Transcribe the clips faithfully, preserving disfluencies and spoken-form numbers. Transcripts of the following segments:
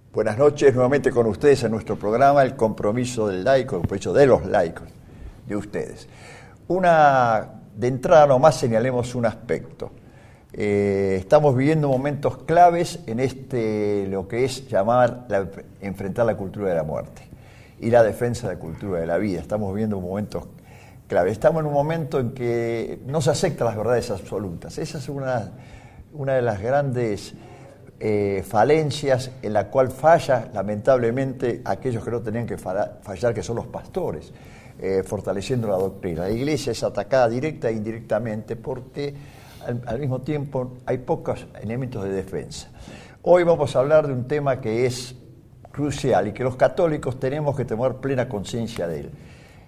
Buenas noches, nuevamente con ustedes en nuestro programa El Compromiso del Laico, el compromiso de los laicos, de ustedes. Una, de entrada nomás señalemos un aspecto. Eh, estamos viviendo momentos claves en este, lo que es llamar, la, enfrentar la cultura de la muerte y la defensa de la cultura de la vida. Estamos viviendo momentos claves. Estamos en un momento en que no se aceptan las verdades absolutas. Esa es una, una de las grandes Eh, falencias en la cual falla lamentablemente aquellos que no tenían que fallar, que son los pastores, eh, fortaleciendo la doctrina. La Iglesia es atacada directa e indirectamente porque al, al mismo tiempo hay pocos elementos de defensa. Hoy vamos a hablar de un tema que es crucial y que los católicos tenemos que tomar plena conciencia de él.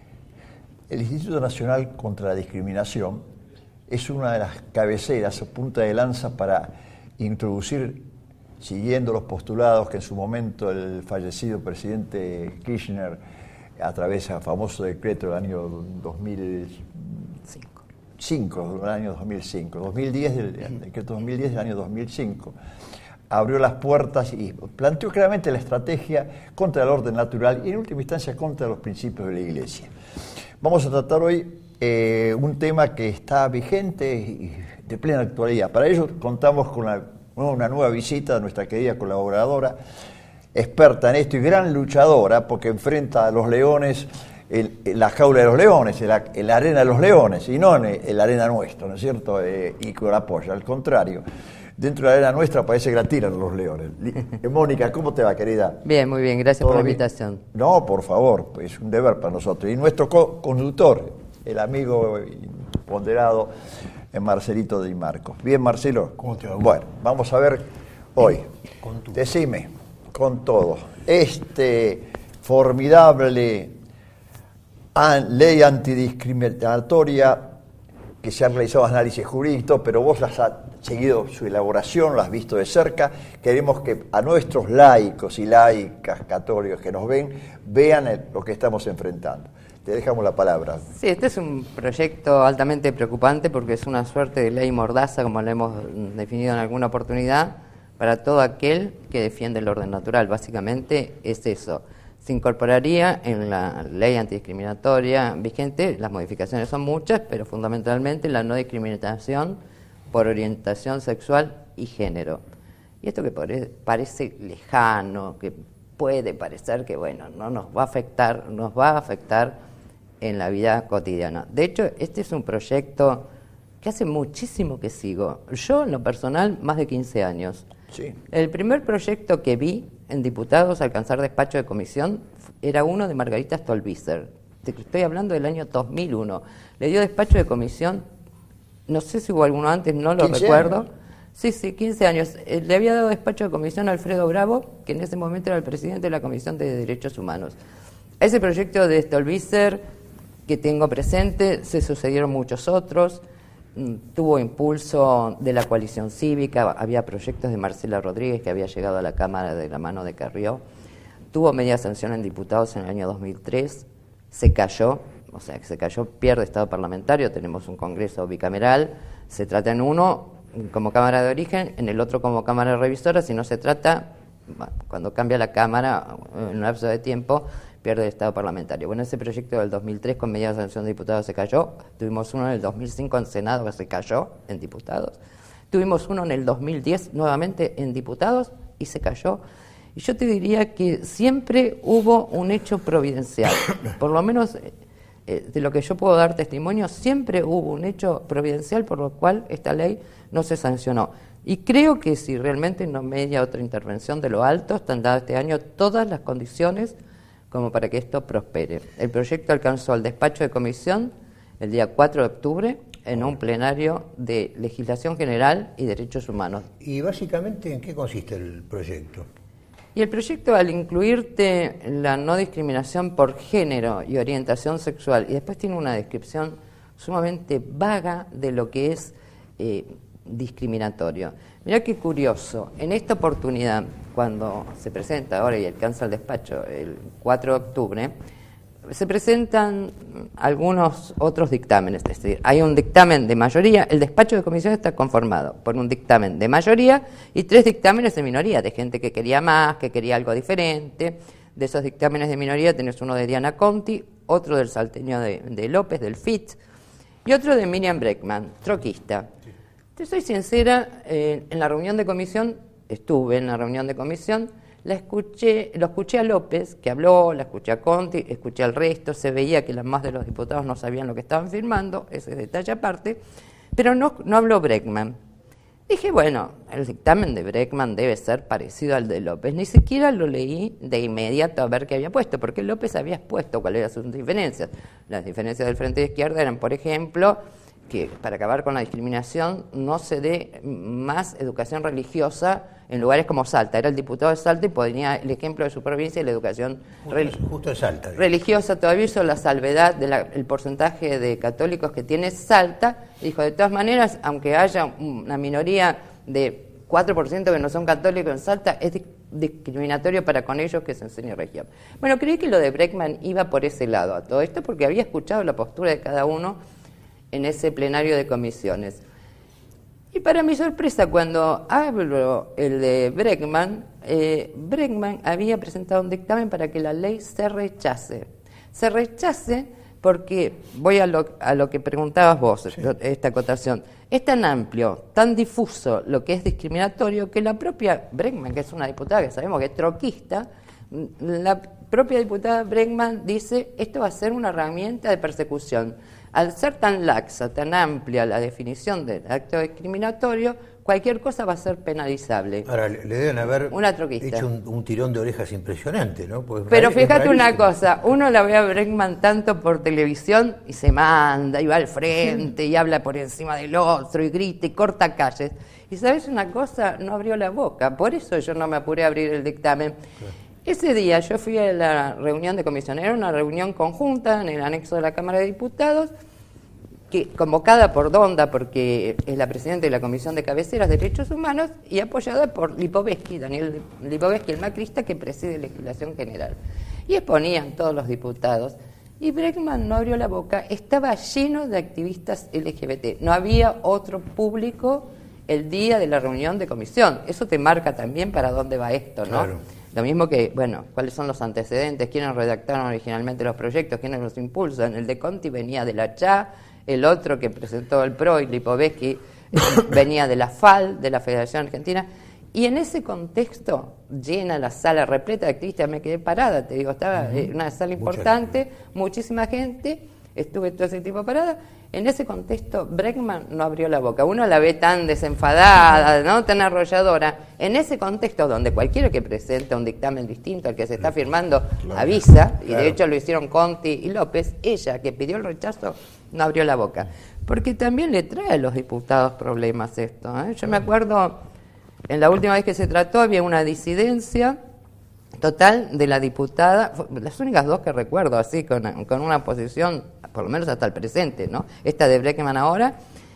El Instituto Nacional contra la Discriminación es una de las cabeceras o punta de lanza para introducir, siguiendo los postulados que en su momento el fallecido presidente Kirchner, a través del famoso decreto del año dos mil cinco, del año dos mil cinco, dos mil diez, el decreto dos mil diez del año dos mil cinco, abrió las puertas y planteó claramente la estrategia contra el orden natural y en última instancia contra los principios de la Iglesia. Vamos a tratar hoy eh, un tema que está vigente y de plena actualidad. Para ello contamos con la una nueva visita de nuestra querida colaboradora, experta en esto y gran luchadora, porque enfrenta a los leones en, en la jaula de los leones, en la, en la arena de los leones, y no en, en la arena nuestra, ¿no es cierto? Eh, y con apoyo, al contrario. Dentro de la arena nuestra parece que la tiran los leones. Eh, Mónica, ¿cómo te va, querida? Bien, muy bien, gracias por la invitación. Bien? No, por favor, es un deber para nosotros. Y nuestro co-conductor, el amigo ponderado, en Marcelito Di Marco. Bien, Marcelo. ¿Cómo te va? Bueno, vamos a ver hoy. Con tu... Decime, con todo, este formidable an, ley antidiscriminatoria que se han realizado análisis jurídicos, pero vos las has seguido su elaboración, las has visto de cerca. Queremos que a nuestros laicos y laicas católicos que nos ven, vean el, lo que estamos enfrentando. Te dejamos la palabra. Sí, este es un proyecto altamente preocupante porque es una suerte de ley mordaza, como la hemos definido en alguna oportunidad, para todo aquel que defiende el orden natural. Básicamente es eso. Se incorporaría en la ley antidiscriminatoria vigente, las modificaciones son muchas, pero fundamentalmente la no discriminación por orientación sexual y género. Y esto que parece lejano, que puede parecer que, bueno, no nos va a afectar, nos va a afectar en la vida cotidiana. De hecho, este es un proyecto que hace muchísimo que sigo. Yo, en lo personal, más de quince años. Sí. El primer proyecto que vi en diputados alcanzar despacho de comisión era uno de Margarita Stolbizer. Estoy hablando del año dos mil uno. Le dio despacho de comisión, no sé si hubo alguno antes, no lo recuerdo. Años. Sí, sí, quince años. Le había dado despacho de comisión a Alfredo Bravo, que en ese momento era el presidente de la Comisión de Derechos Humanos. A ese proyecto de Stolbizer que tengo presente, se sucedieron muchos otros, tuvo impulso de la coalición cívica, había proyectos de Marcela Rodríguez que había llegado a la Cámara de la mano de Carrió, tuvo media sanción en diputados en el año dos mil tres, se cayó, o sea, que se cayó, pierde estado parlamentario, tenemos un congreso bicameral, se trata en uno como Cámara de Origen, en el otro como Cámara Revisora, si no se trata, cuando cambia la Cámara en un lapso de tiempo, pierde el estado parlamentario. Bueno, ese proyecto del dos mil tres con media sanción de diputados se cayó, tuvimos uno en el dos mil cinco en Senado que se cayó en diputados, tuvimos uno en el dos mil diez nuevamente en diputados y se cayó. Y yo te diría que siempre hubo un hecho providencial, por lo menos eh, de lo que yo puedo dar testimonio, siempre hubo un hecho providencial por lo cual esta ley no se sancionó. Y creo que si realmente no media otra intervención de lo alto, están dadas este año todas las condiciones como para que esto prospere. El proyecto alcanzó el despacho de comisión el día cuatro de octubre en un plenario de Legislación General y Derechos Humanos. ¿Y básicamente en qué consiste el proyecto? Y el proyecto, al incluirte la no discriminación por género y orientación sexual, y después tiene una descripción sumamente vaga de lo que es eh, discriminatorio. Mirá qué curioso, en esta oportunidad, cuando se presenta ahora y alcanza el despacho el cuatro de octubre, se presentan algunos otros dictámenes, es decir, hay un dictamen de mayoría, el despacho de comisión está conformado por un dictamen de mayoría y tres dictámenes de minoría, de gente que quería más, que quería algo diferente. De esos dictámenes de minoría tenés uno de Diana Conti, otro del salteño de, de López, del F I T, y otro de Miriam Bregman, troquista. Te soy sincera, eh, en la reunión de comisión, estuve en la reunión de comisión, la escuché, lo escuché a López, que habló, la escuché a Conti, escuché al resto, se veía que la más de los diputados no sabían lo que estaban firmando, ese detalle aparte, pero no, no habló Bregman. Dije, bueno, el dictamen de Bregman debe ser parecido al de López. Ni siquiera lo leí de inmediato a ver qué había puesto, porque López había expuesto cuáles eran sus diferencias. Las diferencias del Frente de Izquierda eran, por ejemplo, que para acabar con la discriminación no se dé más educación religiosa en lugares como Salta. Era el diputado de Salta y ponía el ejemplo de su provincia y la educación justo, justo de Salta, religiosa. Todavía hizo la salvedad del porcentaje de católicos que tiene Salta. Dijo, de todas maneras, aunque haya una minoría de cuatro por ciento que no son católicos en Salta, es discriminatorio para con ellos que se enseñe religión. Bueno, creí que lo de Bregman iba por ese lado a todo esto, porque había escuchado la postura de cada uno en ese plenario de comisiones. Y para mi sorpresa, cuando hablo el de Bregman, eh, Bregman había presentado un dictamen para que la ley se rechace. Se rechace porque, voy a lo, a lo que preguntabas vos, sí. Esta acotación, es tan amplio, tan difuso lo que es discriminatorio, que la propia Bregman, que es una diputada que sabemos que es troquista, la propia diputada Bregman dice, esto va a ser una herramienta de persecución. Al ser tan laxa, tan amplia la definición del acto discriminatorio, cualquier cosa va a ser penalizable. Ahora, le deben haber una troquista. hecho un, un tirón de orejas impresionante, ¿no? Pues pero fíjate una cosa, uno la ve a Bregman tanto por televisión y se manda, y va al frente, y habla por encima del otro, y grita, y corta calles. Y ¿sabes una cosa? No abrió la boca, por eso yo no me apuré a abrir el dictamen. Sí. Ese día yo fui a la reunión de comisión, era una reunión conjunta en el anexo de la Cámara de Diputados, que, convocada por Donda, porque es la presidenta de la Comisión de Cabeceras de Derechos Humanos, y apoyada por Lipovetsky, Daniel Lipovetsky, el macrista que preside Legislación General. Y exponían todos los diputados, y Bregman no abrió la boca, estaba lleno de activistas L G B T, no había otro público el día de la reunión de comisión. Eso te marca también para dónde va esto, ¿no? Claro. Lo mismo que, bueno, cuáles son los antecedentes, quiénes redactaron originalmente los proyectos, quiénes los impulsan. El de Conti venía de la C H A, el otro que presentó el P R O, y Lipovetsky, venía de la F A L, de la Federación Argentina. Y en ese contexto, llena la sala repleta de activistas, me quedé parada, te digo, estaba uh-huh. una sala importante, muchísima gente, estuve todo ese tiempo parada. En ese contexto, Bregman no abrió la boca. Uno la ve tan desenfadada, ¿no? Tan arrolladora. En ese contexto, donde cualquiera que presenta un dictamen distinto al que se está firmando claro, avisa, claro. Y de hecho lo hicieron Conti y López, ella, que pidió el rechazo, no abrió la boca. Porque también le trae a los diputados problemas esto, ¿eh? Yo me acuerdo, en la última vez que se trató, había una disidencia total de la diputada, las únicas dos que recuerdo así, con, con una posición, por lo menos hasta el presente, ¿no? Esta de Bregman ahora,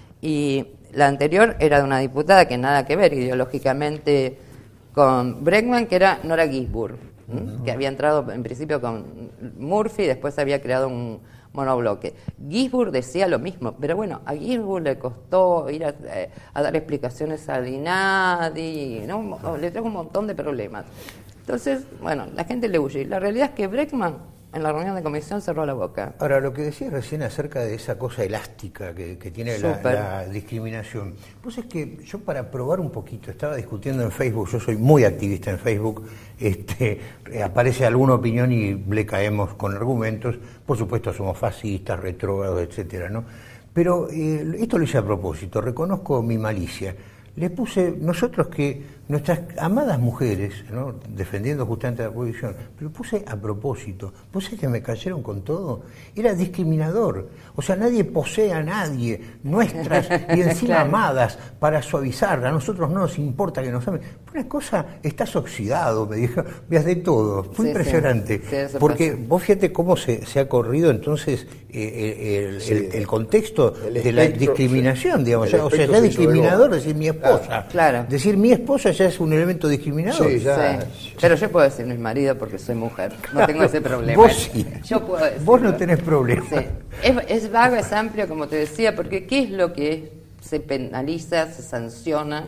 y la anterior era de una diputada que nada que ver ideológicamente con Bregman, que era Nora Gisburg, uh-huh. que había entrado en principio con Murphy y después había creado un monobloque. Gisburg decía lo mismo, pero bueno, a Gisburg le costó ir a, eh, a dar explicaciones al INADI, ¿no? Le trajo un montón de problemas. Entonces, bueno, la gente le huye. La realidad es que Bregman en la reunión de comisión cerró la boca. Ahora, lo que decías recién acerca de esa cosa elástica que, que tiene la, la discriminación, pues es que yo, para probar un poquito, estaba discutiendo en Facebook, yo soy muy activista en Facebook, este, aparece alguna opinión y le caemos con argumentos, por supuesto somos fascistas, retrógrados, etcétera, ¿no? Pero eh, esto lo hice a propósito, reconozco mi malicia. Le puse, nosotros que nuestras amadas mujeres, ¿no? Defendiendo justamente la prohibición, pero puse a propósito, puse que me cayeron con todo, era discriminador, o sea, nadie posee a nadie, nuestras y encima claro. amadas, para suavizarla, a nosotros no nos importa que nos amen. Una cosa, estás oxidado, me dijo, veas de todo, fue sí, impresionante, sí. Sí, porque pasa. Vos fíjate cómo se, se ha corrido entonces eh, el, sí. el, el contexto el de espectro, la discriminación, digamos, o sea, es discriminador, decir, mi esposa esposa. Claro. Decir mi esposa ya es un elemento discriminador. Sí, ya. Sí. Pero yo puedo decir mi marido porque soy mujer. No tengo ese problema. Vos sí. Yo puedo decirlo. Vos no tenés problema. Sí. Es, es vago, es amplio, como te decía, porque ¿qué es lo que se penaliza, se sanciona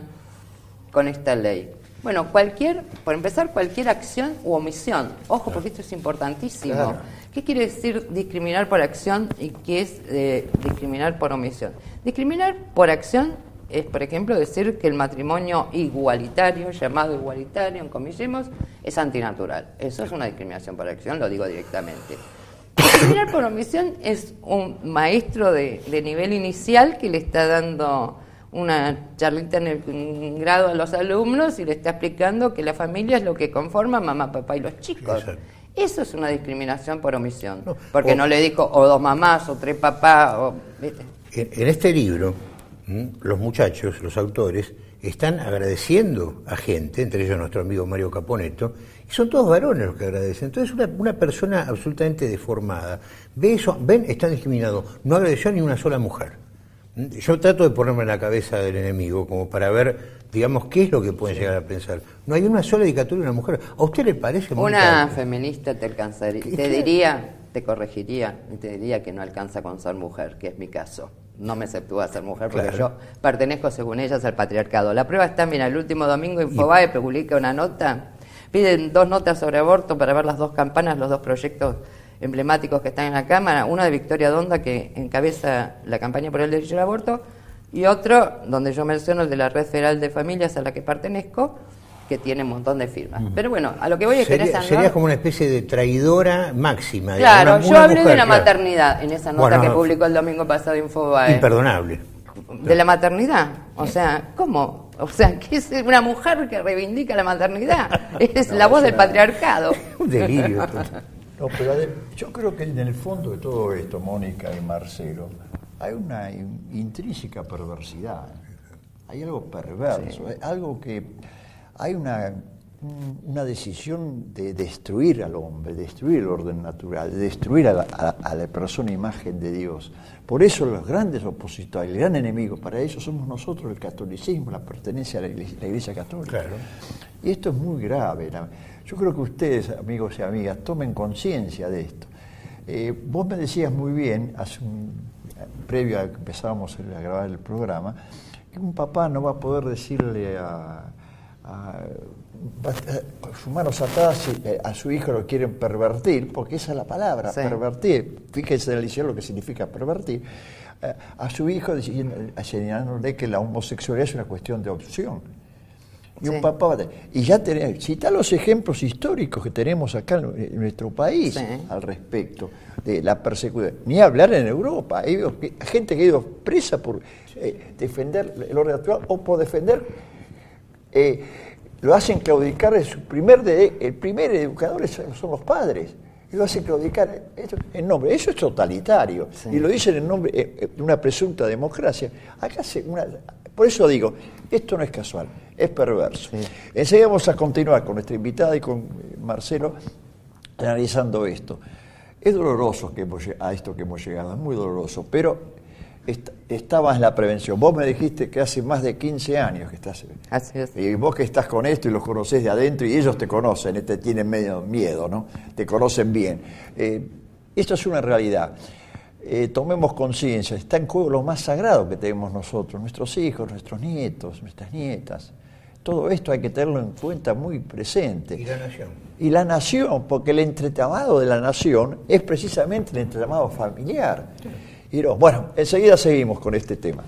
con esta ley? Bueno, cualquier, por empezar, cualquier acción u omisión. Ojo, porque esto es importantísimo. Claro. ¿Qué quiere decir discriminar por acción y qué es eh, discriminar por omisión? Discriminar por acción es, por ejemplo, decir que el matrimonio igualitario, llamado igualitario, en comillas, es antinatural. Eso es una discriminación por acción, lo digo directamente. Discriminar por omisión es un maestro de, de nivel inicial que le está dando una charlita en el grado a los alumnos y le está explicando que la familia es lo que conforma mamá, papá y los chicos. Exacto. Eso es una discriminación por omisión, No, porque o, no le dijo o dos mamás o tres papás. O, ¿viste? En, en este libro, ¿m? los muchachos, los autores, están agradeciendo a gente, entre ellos nuestro amigo Mario Caponeto, y son todos varones los que agradecen. Entonces una, una persona absolutamente deformada ve eso, ven, están discriminados, no agradeció a ni una sola mujer. Yo trato de ponerme en la cabeza del enemigo como para ver, digamos, qué es lo que pueden llegar a pensar. No hay una sola dedicatoria a una mujer. ¿A usted le parece muy Una tarde? feminista te alcanzaría, ¿Qué- te qué? diría, te corregiría y te diría que no alcanza con ser mujer, que es mi caso. No me exceptúa ser mujer porque Claro. yo pertenezco, según ellas, al patriarcado. La prueba está, mira, el último domingo Infobae publica una nota, piden dos notas sobre aborto para ver las dos campanas, los dos proyectos emblemáticos que están en la Cámara, uno de Victoria Donda, que encabeza la campaña por el derecho al aborto, y otro, donde yo menciono el de la Red Federal de Familias a la que pertenezco, que tiene un montón de firmas. Pero bueno, a lo que voy es que en Sería, esa sería nota... como una especie de traidora máxima. Claro, una- yo una hablé mujer, de la claro. maternidad en esa nota Bueno, que publicó el domingo pasado Infobae. Imperdonable. De la maternidad. O sea, ¿cómo? O sea, que es una mujer que reivindica la maternidad. Es No, la voz es del una- patriarcado. Un delirio. total. No, pero ade- yo creo que en el fondo de todo esto, Mónica y Marcelo, hay una in- intrínseca perversidad. Hay algo perverso, hay algo que hay una, un- una decisión de destruir al hombre, destruir el orden natural, de destruir a la, a- a la persona imagen de Dios. Por eso los grandes opositores, el gran enemigo, para ellos somos nosotros, el catolicismo, la pertenencia a la iglesia, la iglesia católica. Claro. Y esto es muy grave. la- Yo creo que ustedes, amigos y amigas, tomen conciencia de esto. Eh, vos me decías muy bien, hace un, previo a que empezábamos a grabar el programa, que un papá no va a poder decirle a, a, a- con sus manos atadas si eh, a su hijo lo quieren pervertir, porque esa es la palabra, Sí. pervertir. Fíjense en el liceo lo que significa pervertir. Eh, a su hijo diciendo- señalándole que la homosexualidad es una cuestión de opción. Y un Sí. papá va a tener- y ya tenemos, cita los ejemplos históricos que tenemos acá en, en nuestro país Sí. al respecto de la persecución. Ni hablar en Europa. Hay gente que ha ido presa por eh, defender el orden natural o por defender, eh, lo hacen claudicar, en su primer de, el primer educador es- son los padres. Y lo hacen claudicar esto, en nombre. Eso es totalitario. Sí. Y lo dicen en nombre eh, eh, de una presunta democracia. Acá se, una, por eso digo, esto no es casual, es perverso. Sí. Enseguida vamos a continuar con nuestra invitada y con eh, Marcelo analizando esto. Es doloroso que hemos, lle- a esto que hemos llegado, es muy doloroso, pero est- estaba en la prevención. Vos me dijiste que hace más de quince años que estás. Así es. Y vos que estás con esto y los conocés de adentro y ellos te conocen, eh, te tienen medio miedo, ¿no? Te conocen bien. Eh, esto es una realidad. Eh, tomemos conciencia, está en juego lo más sagrado que tenemos nosotros, nuestros hijos, nuestros nietos, nuestras nietas. Todo esto hay que tenerlo en cuenta muy presente. Y la nación. Y la nación, porque el entretramado de la nación es precisamente el entretramado familiar. Y no, bueno, enseguida seguimos con este tema.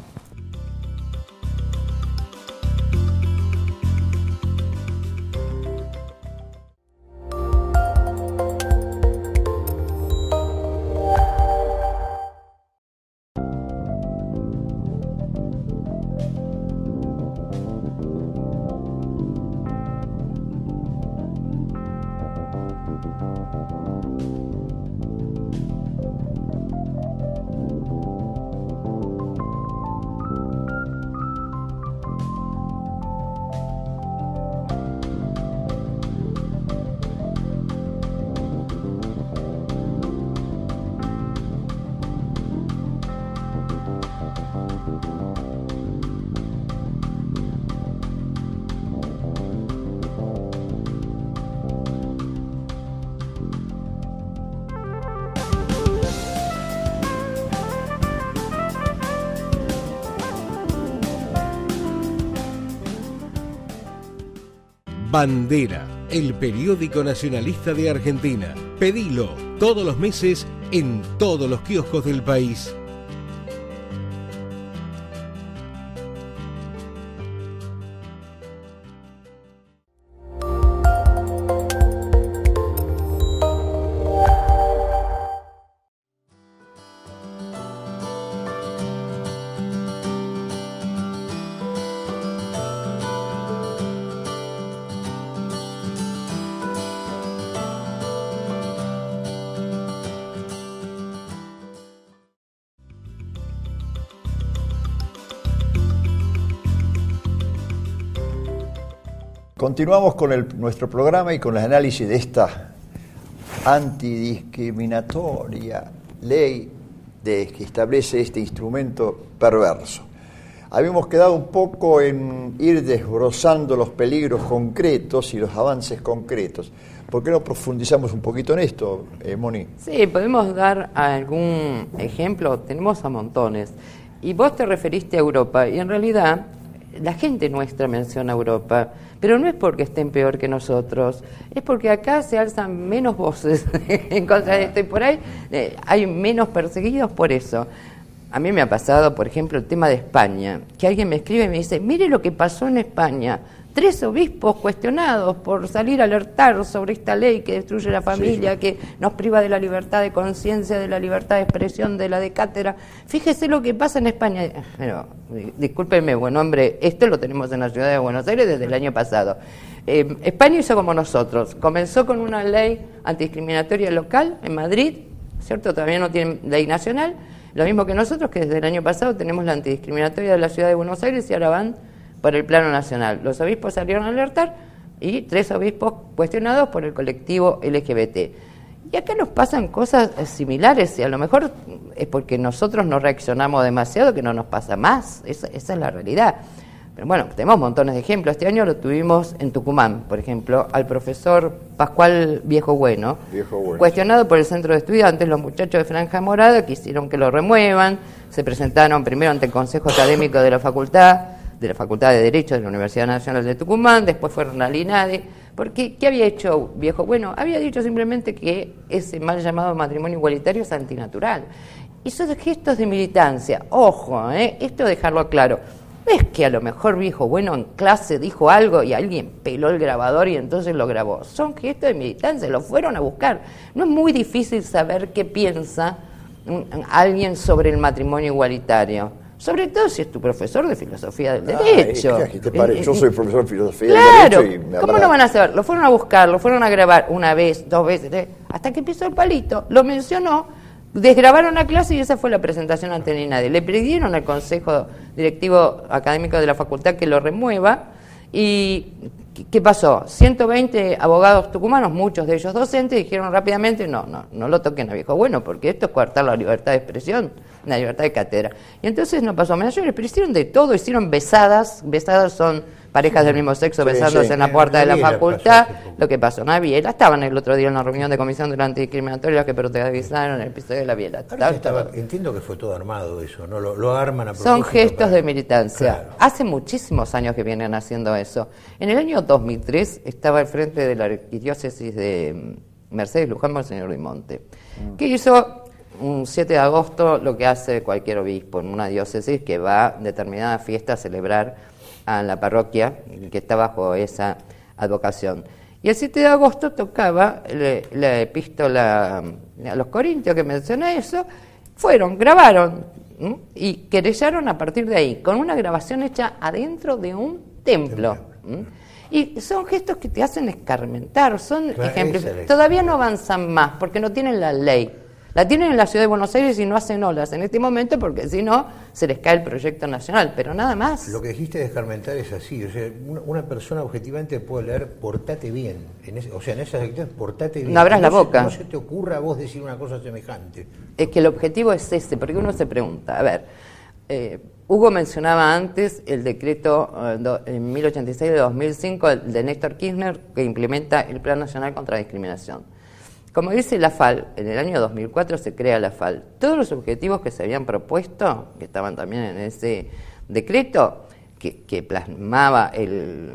Bandera, el periódico nacionalista de Argentina. Pedilo todos los meses en todos los kioscos del país. Continuamos con el, nuestro programa y con el análisis de esta antidiscriminatoria ley de, que establece este instrumento perverso. Habíamos quedado un poco en ir desbrozando los peligros concretos y los avances concretos. ¿Por qué no profundizamos un poquito en esto, eh, Moni? Sí, podemos dar algún ejemplo, tenemos a montones. Y vos te referiste a Europa, y en realidad la gente nuestra menciona Europa, pero no es porque estén peor que nosotros, es porque acá se alzan menos voces en contra de esto, y por ahí eh, hay menos perseguidos por eso. A mí me ha pasado, por ejemplo, el tema de España, que alguien me escribe y me dice, mire lo que pasó en España, tres obispos cuestionados por salir a alertar sobre esta ley que destruye la familia, sí, que nos priva de la libertad de conciencia, de la libertad de expresión, de la de cátedra. Fíjese lo que pasa en España. Pero, discúlpeme, buen hombre, esto lo tenemos en la ciudad de Buenos Aires desde el año pasado. Eh, España hizo como nosotros, comenzó con una ley antidiscriminatoria local en Madrid, ¿cierto? Todavía no tienen ley nacional, lo mismo que nosotros, que desde el año pasado tenemos la antidiscriminatoria de la ciudad de Buenos Aires y ahora van por el plano nacional. Los obispos salieron a alertar y tres obispos cuestionados por el colectivo L G B T. Y acá nos pasan cosas similares y a lo mejor es porque nosotros no reaccionamos demasiado que no nos pasa más. Esa, esa es la realidad. Pero bueno, tenemos montones de ejemplos. Este año lo tuvimos en Tucumán, por ejemplo, al profesor Pascual Viejo Bueno, Viejo Bueno, cuestionado por el centro de estudiantes. Los muchachos de Franja Morada quisieron que lo remuevan, se presentaron primero ante el Consejo Académico de la Facultad, de la Facultad de Derecho de la Universidad Nacional de Tucumán, después fueron al INADE, porque ¿qué había hecho Viejo Bueno? Había dicho simplemente que ese mal llamado matrimonio igualitario es antinatural. Esos gestos de militancia, ojo, ¿eh? Esto dejarlo claro, no es que a lo mejor Viejo Bueno en clase dijo algo y alguien peló el grabador y entonces lo grabó, son gestos de militancia, lo fueron a buscar. No es muy difícil saber qué piensa un, alguien sobre el matrimonio igualitario. Sobre todo si es tu profesor de filosofía del derecho. Ah, ¿qué te parece? Yo soy profesor de filosofía claro, del derecho. Y me ¿cómo no van a saber? Lo fueron a buscar, lo fueron a grabar una vez, dos veces, tres, hasta que pisó el palito, lo mencionó, desgrabaron la clase y esa fue la presentación ante el INADE. Le pidieron al Consejo Directivo Académico de la Facultad que lo remueva y ¿qué pasó? ciento veinte abogados tucumanos, muchos de ellos docentes, dijeron rápidamente, no, no, no lo toquen a Viejo Bueno, porque esto es coartar la libertad de expresión, la libertad de cátedra. Y entonces no pasó mayores, pero hicieron de todo, hicieron besadas, besadas son parejas del mismo sexo, sí, besándose sí, en la puerta de la facultad. Lo que pasó, una biela, estaban el otro día en la reunión de comisión de la antidiscriminatoria los que protagonizaron el episodio de la biela. Estaba, estaba, entiendo que fue todo armado eso, ¿no? Lo, lo arman a propósito. Son gestos para... de militancia. Claro. Hace muchísimos años que vienen haciendo eso. En el año dos mil tres estaba al frente de la arquidiócesis de Mercedes Luján, el señor Dimonte, mm. que hizo un siete de agosto lo que hace cualquier obispo en una diócesis que va a determinada fiesta a celebrar a la parroquia que está bajo esa advocación. Y el siete de agosto tocaba le, la epístola a los Corintios que menciona eso, fueron, grabaron ¿m? y querellaron a partir de ahí, con una grabación hecha adentro de un templo. ¿m? Y son gestos que te hacen escarmentar, son claro, ejemplos. Todavía no avanzan más porque no tienen la ley. La tienen en la ciudad de Buenos Aires y no hacen olas en este momento porque si no se les cae el proyecto nacional, pero nada más. Lo que dijiste de escarmentar es así, o sea, una, una persona objetivamente puede leer portate bien, en ese, o sea, en esas actividades portate bien. No abras no la se, boca. No se te ocurra a vos decir una cosa semejante. Es que el objetivo es ese, porque uno se pregunta, a ver, eh, Hugo mencionaba antes el decreto eh, do, en mil ochenta y seis de dos mil cinco el de Néstor Kirchner que implementa el Plan Nacional contra la Discriminación. Como dice la F A L, en el año dos mil cuatro se crea la F A L. Todos los objetivos que se habían propuesto, que estaban también en ese decreto, que, que plasmaba el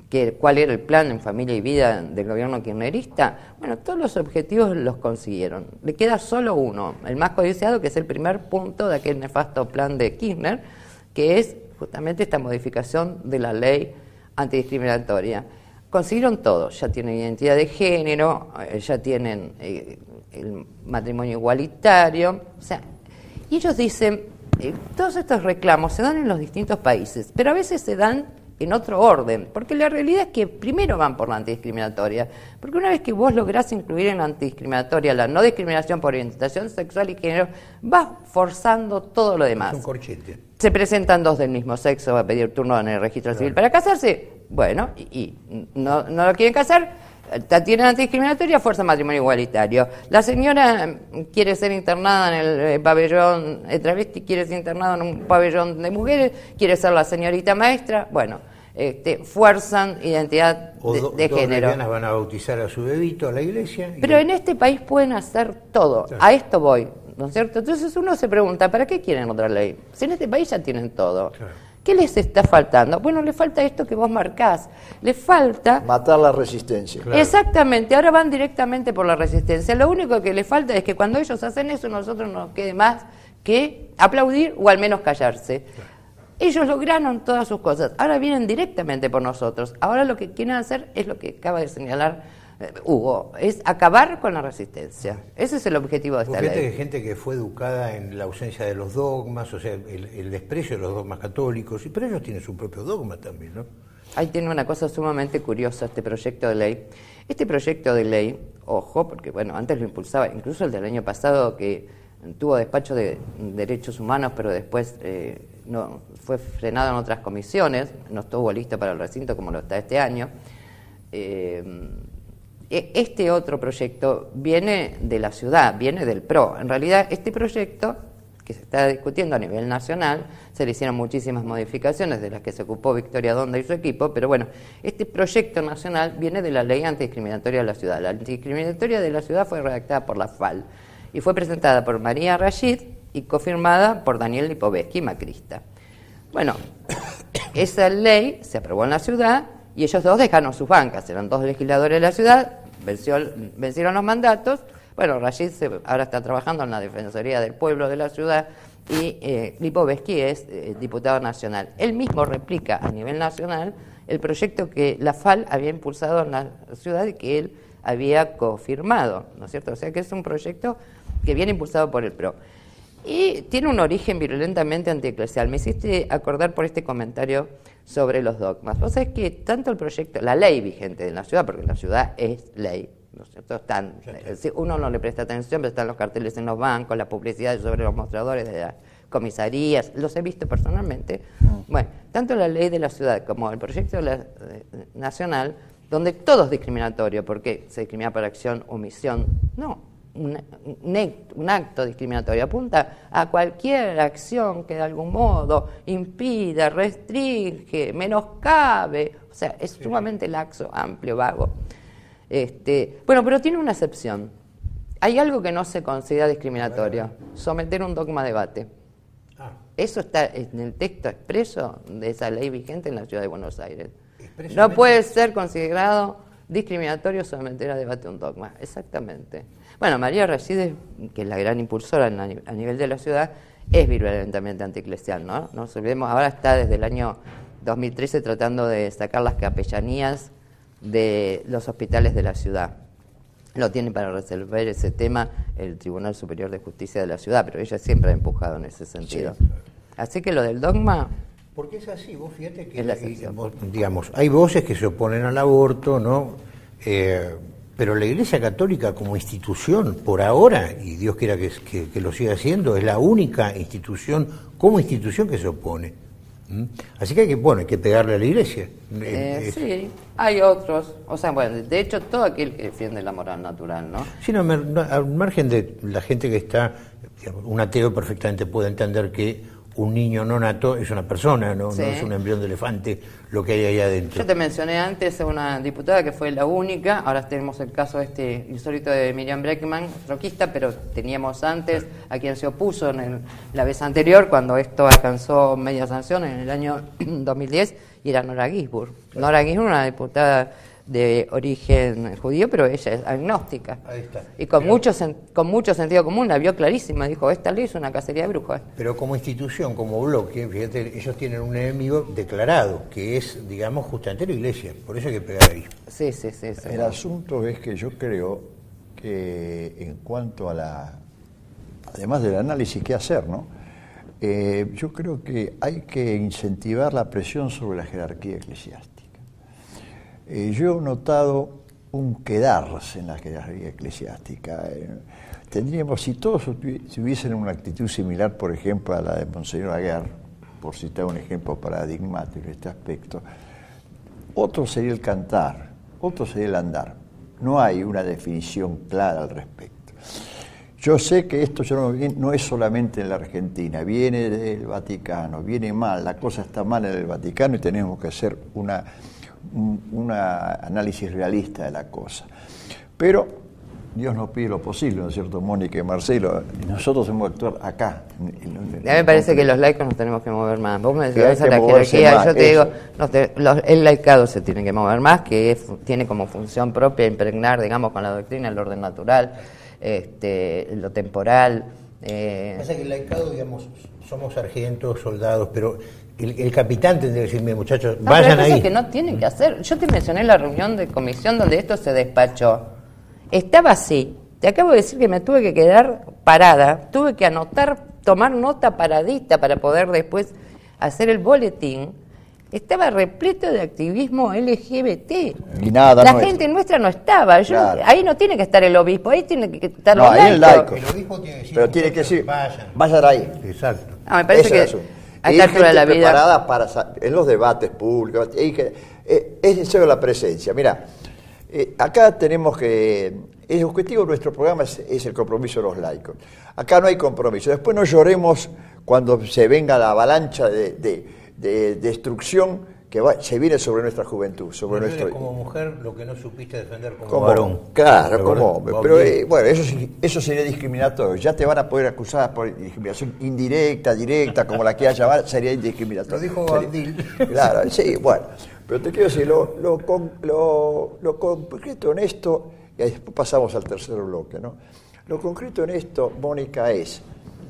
que cuál era el plan en familia y vida del gobierno kirchnerista, bueno, todos los objetivos los consiguieron. Le queda solo uno, el más codiciado, que es el primer punto de aquel nefasto plan de Kirchner, que es justamente esta modificación de la ley antidiscriminatoria. Consiguieron todo, ya tienen identidad de género, ya tienen eh, el matrimonio igualitario, o sea, y ellos dicen, eh, todos estos reclamos se dan en los distintos países, pero a veces se dan en otro orden, porque la realidad es que primero van por la antidiscriminatoria, porque una vez que vos lográs incluir en la antidiscriminatoria la no discriminación por orientación sexual y género, vas forzando todo lo demás. Es un corchete. Se presentan dos del mismo sexo a pedir turno en el registro claro. civil para casarse, bueno, y, y no, no lo quieren casar, tienen antidiscriminatoria, fuerza matrimonio igualitario. La señora quiere ser internada en el eh, pabellón, el travesti quiere ser internado en un pabellón de mujeres, quiere ser la señorita maestra, bueno, este, fuerzan identidad o de, do, de dos género. lesbianas van a bautizar a su bebito a la iglesia. Pero en este país pueden hacer todo, claro. A esto voy, ¿no es cierto? Entonces uno se pregunta, ¿para qué quieren otra ley? Si en este país ya tienen todo. Claro. ¿Qué les está faltando? Bueno, le falta esto que vos marcás. Le falta... matar la resistencia. Claro. Exactamente, ahora van directamente por la resistencia. Lo único que le falta es que cuando ellos hacen eso, nosotros nos quede más que aplaudir o al menos callarse. Claro. Ellos lograron todas sus cosas, ahora vienen directamente por nosotros. Ahora lo que quieren hacer es lo que acaba de señalar eh, Hugo, es acabar con la resistencia. Ese es el objetivo de esta ley. Fíjate que gente que fue educada en la ausencia de los dogmas, o sea, el, el desprecio de los dogmas católicos, pero ellos tienen su propio dogma también, ¿no? Ahí tiene una cosa sumamente curiosa este proyecto de ley. Este proyecto de ley, ojo, porque bueno, antes lo impulsaba, incluso el del año pasado que tuvo despacho de derechos humanos, pero después eh, no fue frenado en otras comisiones, no estuvo listo para el recinto como lo está este año. Eh, Este otro proyecto viene de la ciudad, viene del P R O. En realidad, este proyecto, que se está discutiendo a nivel nacional, se le hicieron muchísimas modificaciones de las que se ocupó Victoria Donda y su equipo, pero bueno, este proyecto nacional viene de la ley antidiscriminatoria de la ciudad. La antidiscriminatoria de la ciudad fue redactada por la F A L y fue presentada por María Rashid y cofirmada por Daniel Lipovetsky, macrista. Bueno, esa ley se aprobó en la ciudad y ellos dos dejaron sus bancas, eran dos legisladores de la ciudad, venció, vencieron los mandatos. Bueno, Rashid se, ahora está trabajando en la Defensoría del Pueblo de la ciudad y eh, Lipovetsky es eh, diputado nacional. Él mismo replica a nivel nacional el proyecto que la F A L había impulsado en la ciudad y que él había cofirmado, ¿no es cierto? O sea que es un proyecto que viene impulsado por el P R O. Y tiene un origen virulentamente antieclesial. Me hiciste acordar por este comentario sobre los dogmas. Vos sabés que tanto el proyecto, la ley vigente de la ciudad, porque la ciudad es ley, ¿no es cierto? Están, si uno no le presta atención, pero están los carteles en los bancos, la publicidad sobre los mostradores de las comisarías, los he visto personalmente. Bueno, tanto la ley de la ciudad como el proyecto de la, eh, nacional, donde todo es discriminatorio, porque se discrimina por acción, omisión, no. Un, un, un acto discriminatorio apunta a cualquier acción que de algún modo impida, restringe, menoscabe, o sea, es sumamente laxo, amplio, vago. Este, bueno, pero tiene una excepción. Hay algo que no se considera discriminatorio, someter un dogma a debate. Eso está en el texto expreso de esa ley vigente en la Ciudad de Buenos Aires. No puede ser considerado discriminatorio someter a debate un dogma, exactamente. Bueno, María Rashid, que es la gran impulsora a nivel de la ciudad, es virulentamente antieclesial, ¿no? No nos olvidemos, ahora está desde el año dos mil trece tratando de sacar las capellanías de los hospitales de la ciudad. Lo tiene para resolver ese tema el Tribunal Superior de Justicia de la ciudad, pero ella siempre ha empujado en ese sentido. Sí. Así que lo del dogma... Porque es así, vos fíjate que, hay, digamos, hay voces que se oponen al aborto, ¿no? Eh, pero la Iglesia Católica como institución, por ahora, y Dios quiera que, que, que lo siga haciendo, es la única institución, como institución, que se opone. ¿Mm? Así que hay que, bueno, hay que pegarle a la Iglesia. Eh, sí, hay otros, o sea, bueno, de hecho, todo aquel que defiende la moral natural, ¿no? Sí, no, al margen de la gente que está, digamos, un ateo perfectamente puede entender que un niño no nato es una persona, ¿no? Sí. No es un embrión de elefante lo que hay ahí adentro. Yo te mencioné antes a una diputada que fue la única, ahora tenemos el caso este insólito de Miriam Bregman, troquista, pero teníamos antes a quien se opuso en el, la vez anterior, cuando esto alcanzó media sanción en el año dos mil diez, y era Nora Ginsburg. Nora Ginsburg, una diputada de origen judío, pero ella es agnóstica. Ahí está. Y con, Pero, mucho, sen- con mucho sentido común, la vio clarísima, dijo, esta ley es una cacería de brujas. pero como institución, como bloque, fíjate, ellos tienen un enemigo declarado, que es, digamos, justamente la Iglesia. Por eso hay que pegar ahí. Sí, sí, sí. sí. El asunto es que yo creo que en cuanto a la, además del análisis que hacer, ¿no? Eh, yo creo que hay que incentivar la presión sobre la jerarquía eclesiástica. Eh, yo he notado un quedarse en la jerarquía eclesiástica. Eh, tendríamos, si todos tuviesen una actitud similar, por ejemplo, a la de Monseñor Aguer, por citar un ejemplo paradigmático en este aspecto, otro sería el cantar, otro sería el andar. No hay una definición clara al respecto. Yo sé que esto ya no, no es solamente en la Argentina, viene del Vaticano, viene mal, la cosa está mal en el Vaticano y tenemos que hacer una, un una análisis realista de la cosa. Pero Dios nos pide lo posible, ¿no es cierto, Mónica y Marcelo? Nosotros hemos que actuar acá. En, en, en, A mí me parece que los laicos nos tenemos que mover más. Vos me decías que la moverse jerarquía, más, yo te eso. digo, no, te- los- el laicado se tiene que mover más, que es- tiene como función propia impregnar, digamos, con la doctrina el orden natural, este, lo temporal. Eh, Pasa que el laicado, digamos, somos sargentos, soldados, pero el, el capitán tendría que decirme, muchachos, no, pero hay vayan cosas ahí. que no tienen que hacer. Yo te mencioné la reunión de comisión donde esto se despachó. Estaba así. Te acabo de decir que me tuve que quedar parada, tuve que anotar, tomar nota paradita para poder después hacer el boletín. Estaba repleto de activismo L G B T. Y nada La nuestro. gente nuestra no estaba. Yo, Claro. Ahí no tiene que estar el obispo, ahí tiene que estar No, los ahí el laicos. laico. El obispo tiene que decir, Pero tiene que muchachos, decir, vayan. vayan ahí. Exacto. Ah, me parece Ese que es el asunto. a Y esta hay altura de gente la vida... preparada para sa- en los debates públicos. hay que- eh, es necesario la presencia. Mira, eh, acá tenemos que... El objetivo de nuestro programa es, es el compromiso de los laicos. Acá no hay compromiso. Después no lloremos cuando se venga la avalancha de, de- de destrucción que va- se viene sobre nuestra juventud, sobre Pero eres nuestro... como mujer lo que no supiste defender como, Como varón. Claro, ¿Verdad? como hombre. Va Pero bien. eh, bueno, eso, sí- eso sería discriminatorio. Ya te van a poder acusar por discriminación indirecta, directa, como la quieras llamar, sería discriminatorio. Lo dijo Sería- Boabdil. Claro, sí, bueno. Pero te quiero decir, lo, lo, con- lo, lo concreto en esto, y después pasamos al tercer bloque, ¿no? Lo concreto en esto, Mónica, es,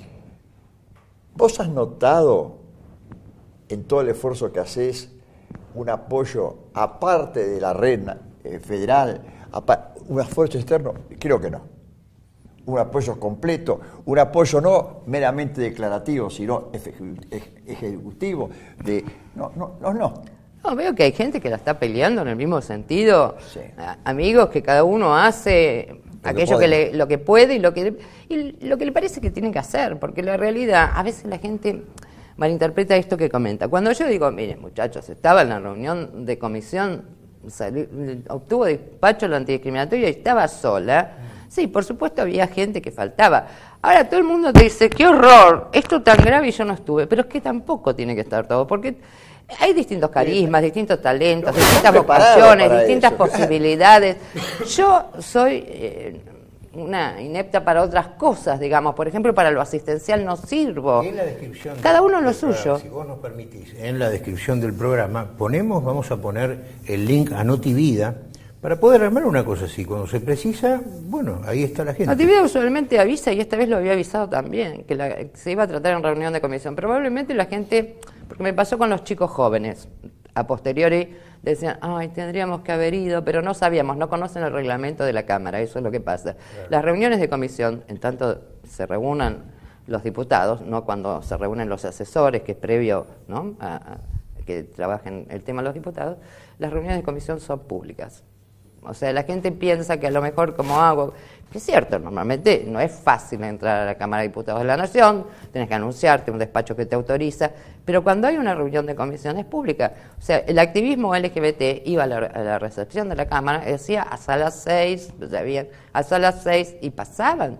¿vos has notado en todo el esfuerzo que haces un apoyo, aparte de la red eh, federal, apa- un esfuerzo externo? Creo que no. Un apoyo completo, un apoyo no meramente declarativo, sino ejecu- ej- ejecutivo. De, no, no, no, no. No, veo que hay gente que la está peleando en el mismo sentido. Sí. A- amigos que cada uno hace que aquello puede. que le, lo que puede y lo que, y lo que le parece que tiene que hacer, porque la realidad, a veces la gente malinterpreta esto que comenta. Cuando yo digo, miren muchachos, estaba en la reunión de comisión, salí- obtuvo despacho lo antidiscriminatorio y estaba sola, sí, por supuesto había gente que faltaba. Ahora todo el mundo te dice, qué horror, esto tan grave y yo no estuve, pero es que tampoco tiene que estar todo, porque hay distintos carismas, distintos talentos, No, distintas no preparado vocaciones, para distintas eso. posibilidades. Yo soy eh, una inepta para otras cosas, digamos, por ejemplo, para lo asistencial no sirvo. En la descripción Cada uno del lo programa, suyo. Si vos nos permitís, en la descripción del programa ponemos, vamos a poner el link a Notivida para poder armar una cosa así. Cuando se precisa, bueno, ahí está la gente. Natividad usualmente avisa, y esta vez lo había avisado también, que la- se iba a tratar en reunión de comisión. Probablemente la gente, porque me pasó con los chicos jóvenes, a posteriori decían, ay, tendríamos que haber ido, pero no sabíamos, no conocen el reglamento de la Cámara, eso es lo que pasa. Las reuniones de comisión, en tanto se reúnan los diputados, no cuando se reúnen los asesores, que es previo, ¿no?, a, a que trabajen el tema los diputados, las reuniones de comisión son públicas. O sea, la gente piensa que a lo mejor como hago, que es cierto, normalmente no es fácil entrar a la Cámara de Diputados de la Nación, tenés que anunciarte un despacho que te autoriza, pero cuando hay una reunión de comisión es pública. O sea, el activismo L G B T iba a la, a la recepción de la Cámara y decía a salas seis, ya bien, a salas seis y pasaban.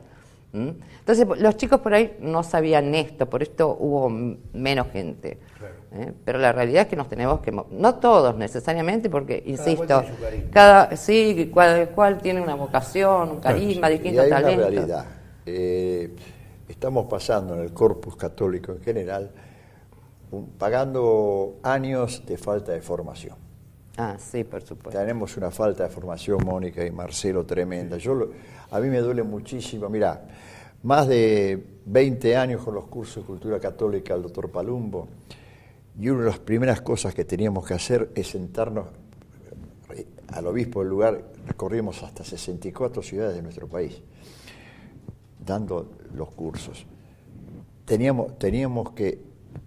¿Mm? Entonces, los chicos por ahí no sabían esto, por esto hubo menos gente. Claro. ¿Eh? Pero la realidad es que nos tenemos que... No todos necesariamente, porque, Cada insisto, cual tiene su carisma. cada sí, cual, cual tiene una vocación, un carisma, distintos y hay talentos. una realidad. Eh, estamos pasando en el corpus católico en general, un, pagando años de falta de formación. Ah, sí, por supuesto. Tenemos una falta de formación, Mónica y Marcelo, tremenda. Yo lo, a mí me duele muchísimo. Mirá, más de veinte años con los cursos de cultura católica del doctor Palumbo, y una de las primeras cosas que teníamos que hacer es sentarnos al obispo del lugar. Recorrimos hasta sesenta y cuatro ciudades de nuestro país, dando los cursos. Teníamos, teníamos que,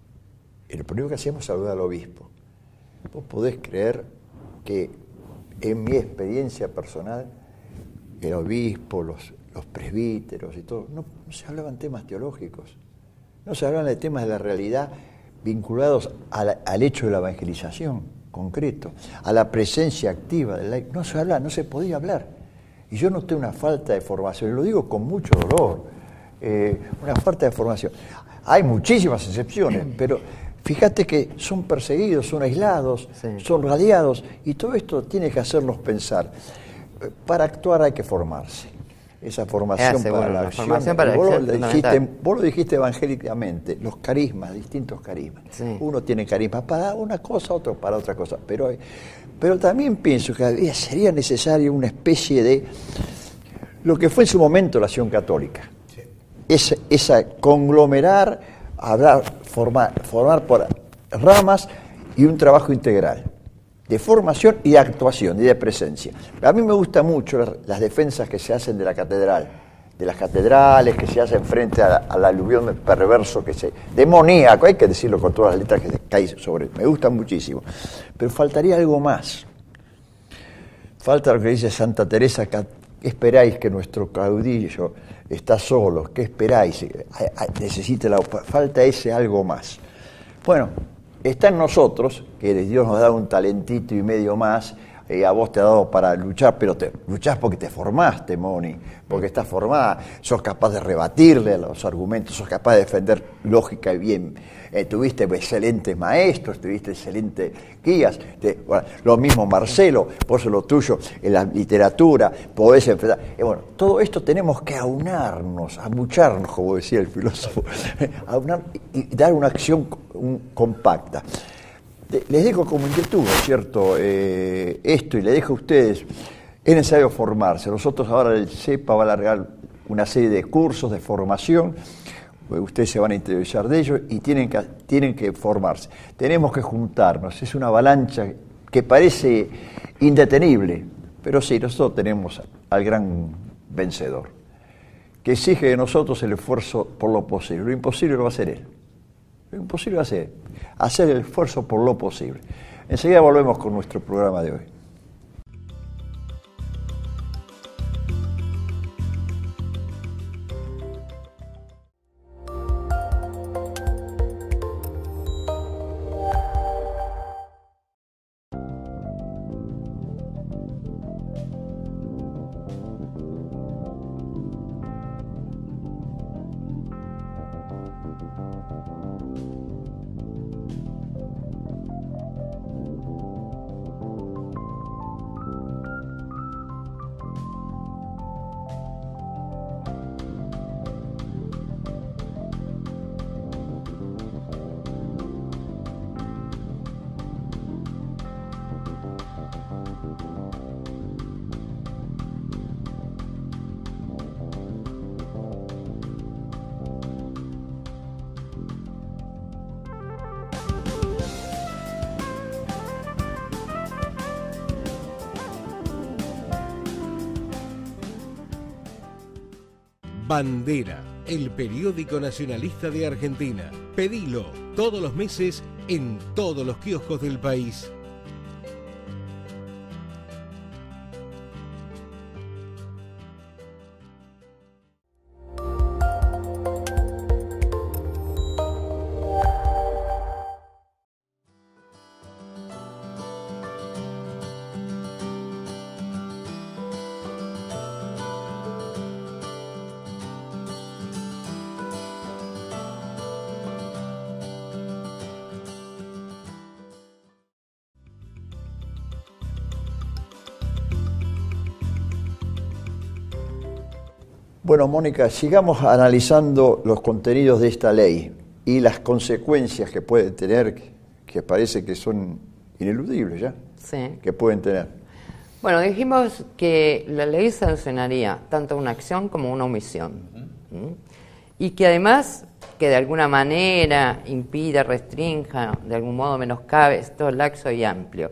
lo primero que hacíamos es saludar al obispo. Vos podés creer que en mi experiencia personal, el obispo, los, los presbíteros y todo, no, no se hablaban temas teológicos, no se hablaban de temas de la realidad vinculados a la, al hecho de la evangelización concreto, a la presencia activa del laico. No se hablaba, no se podía hablar. Y yo noté una falta de formación, y lo digo con mucho dolor, eh, una falta de formación. Hay muchísimas excepciones, pero fíjate que son perseguidos, son aislados, sí. son radiados, y todo esto tiene que hacernos pensar. Para actuar hay que formarse. Esa formación Ese, para bueno, la, la acción. formación para vos, la lo acción dijiste, vos lo dijiste evangélicamente, los carismas, distintos carismas. Sí. Uno tiene carismas para una cosa, otro para otra cosa. Pero, pero también pienso que sería necesario una especie de lo que fue en su momento la acción católica. Sí. Esa, esa conglomerar, hablar, formar, formar por ramas y un trabajo integral de formación y de actuación y de presencia. A mí me gustan mucho las, las defensas que se hacen de la catedral, de las catedrales que se hacen frente a, al aluvión perverso, que se, demoníaco, hay que decirlo con todas las letras que se caen sobre, me gustan muchísimo. Pero faltaría algo más. Falta lo que dice Santa Teresa, ¿qué esperáis que nuestro caudillo está solo? ¿Qué esperáis? Necesita la, falta ese algo más. Bueno, está en nosotros, que Dios nos da un talentito y medio más, eh, a vos te ha dado para luchar, pero te luchás porque te formaste, Moni, porque estás formada, sos capaz de rebatirle a los argumentos, sos capaz de defender lógica y bien, eh, tuviste excelentes maestros, tuviste excelentes guías, te, bueno, lo mismo Marcelo, vos lo tuyo en la literatura, podés enfrentar, eh, bueno, todo esto tenemos que aunarnos, amucharnos, como decía el filósofo, aunar y dar una acción un, compacta. Les dejo como inquietud, ¿no es cierto?, eh, esto, y le dejo a ustedes, es necesario formarse. Nosotros ahora el CEPA va a largar una serie de cursos de formación, ustedes se van a interiorizar de ellos y tienen que, tienen que formarse. Tenemos que juntarnos, es una avalancha que parece indetenible, pero sí, nosotros tenemos al gran vencedor, que exige de nosotros el esfuerzo por lo posible. Lo imposible lo va a hacer él. Lo imposible va a ser hacer el esfuerzo por lo posible. Enseguida volvemos con nuestro programa de hoy. Bandera, el periódico nacionalista de Argentina. Pedilo todos los meses en todos los kioscos del país. Bueno, Mónica, sigamos analizando los contenidos de esta ley y las consecuencias que puede tener, que parece que son ineludibles ya, Sí. que pueden tener. Bueno, dijimos que la ley sancionaría tanto una acción como una omisión. ¿Mm? Y que además, que de alguna manera impida, restrinja, de algún modo menoscabe, esto es laxo y amplio.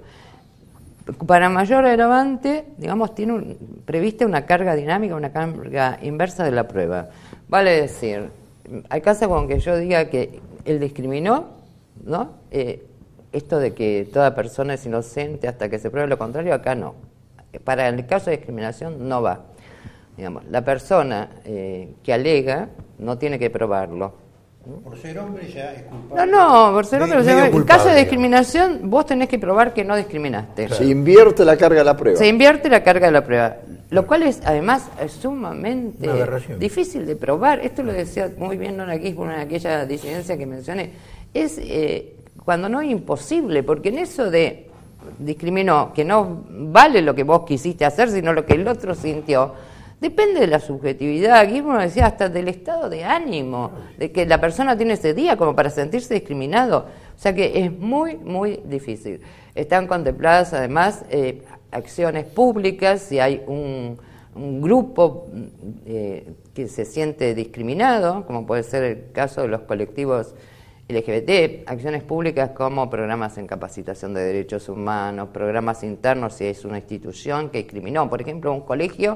Para mayor agravante, digamos, tiene un, prevista una carga dinámica, una carga inversa de la prueba. Vale decir, alcanza con que yo diga que él discriminó, ¿no? Eh, esto de que toda persona es inocente hasta que se pruebe lo contrario, acá no. Para el caso de discriminación no va. Digamos, la persona eh, que alega no tiene que probarlo. Por ser hombre ya es culpable. No, no, por ser hombre, Me- o sea, medio en culpable, caso de digamos. discriminación, vos tenés que probar que no discriminaste. Se invierte la carga de la prueba. Se invierte la carga de la prueba, lo cual es además es sumamente Una aberración. difícil de probar. Esto lo decía muy bien Nora Gisborne en aquella disidencia que mencioné. Es eh, cuando no es imposible, porque en eso de discriminó, que no vale lo que vos quisiste hacer, sino lo que el otro sintió, depende de la subjetividad. Gisborne decía hasta del estado de ánimo, de que la persona tiene ese día como para sentirse discriminado. O sea que es muy, muy difícil. Están contempladas además eh, acciones públicas, si hay un, un grupo eh, que se siente discriminado, como puede ser el caso de los colectivos L G B T, acciones públicas como programas en capacitación de derechos humanos, programas internos si es una institución que discriminó, por ejemplo, un colegio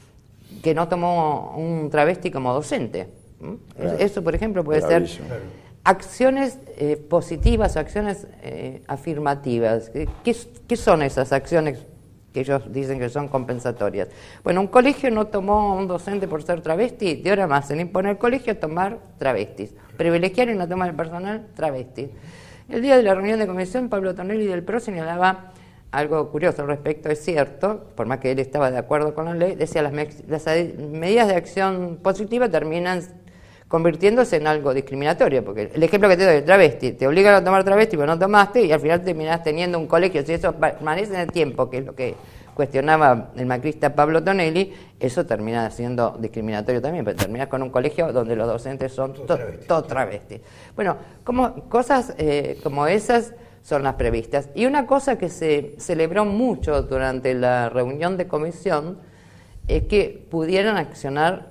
que no tomó un travesti como docente. ¿Mm? Claro. Eso, por ejemplo, puede Bravísimo. ser acciones eh, positivas o acciones eh, afirmativas. ¿Qué, qué, qué son esas acciones que ellos dicen que son compensatorias? Bueno, un colegio no tomó a un docente por ser travesti, de ahora más se le impone al colegio a tomar travestis. Privilegiar en la toma del personal travestis. El día de la reunión de comisión, Pablo Tonelli del P R O señalaba algo curioso al respecto. Es cierto, por más que él estaba de acuerdo con la ley, decía las, me las medidas de acción positiva terminan convirtiéndose en algo discriminatorio, porque el ejemplo que te doy, el travesti, te obligan a tomar travesti, pero no tomaste, y al final terminás teniendo un colegio. Si eso permanece en el tiempo, que es lo que cuestionaba el macrista Pablo Tonelli, eso termina siendo discriminatorio también, pero terminás con un colegio donde los docentes son todos to, travestis. To travestis. Bueno, como, cosas eh, como esas son las previstas. Y una cosa que se celebró mucho durante la reunión de comisión es que pudieran accionar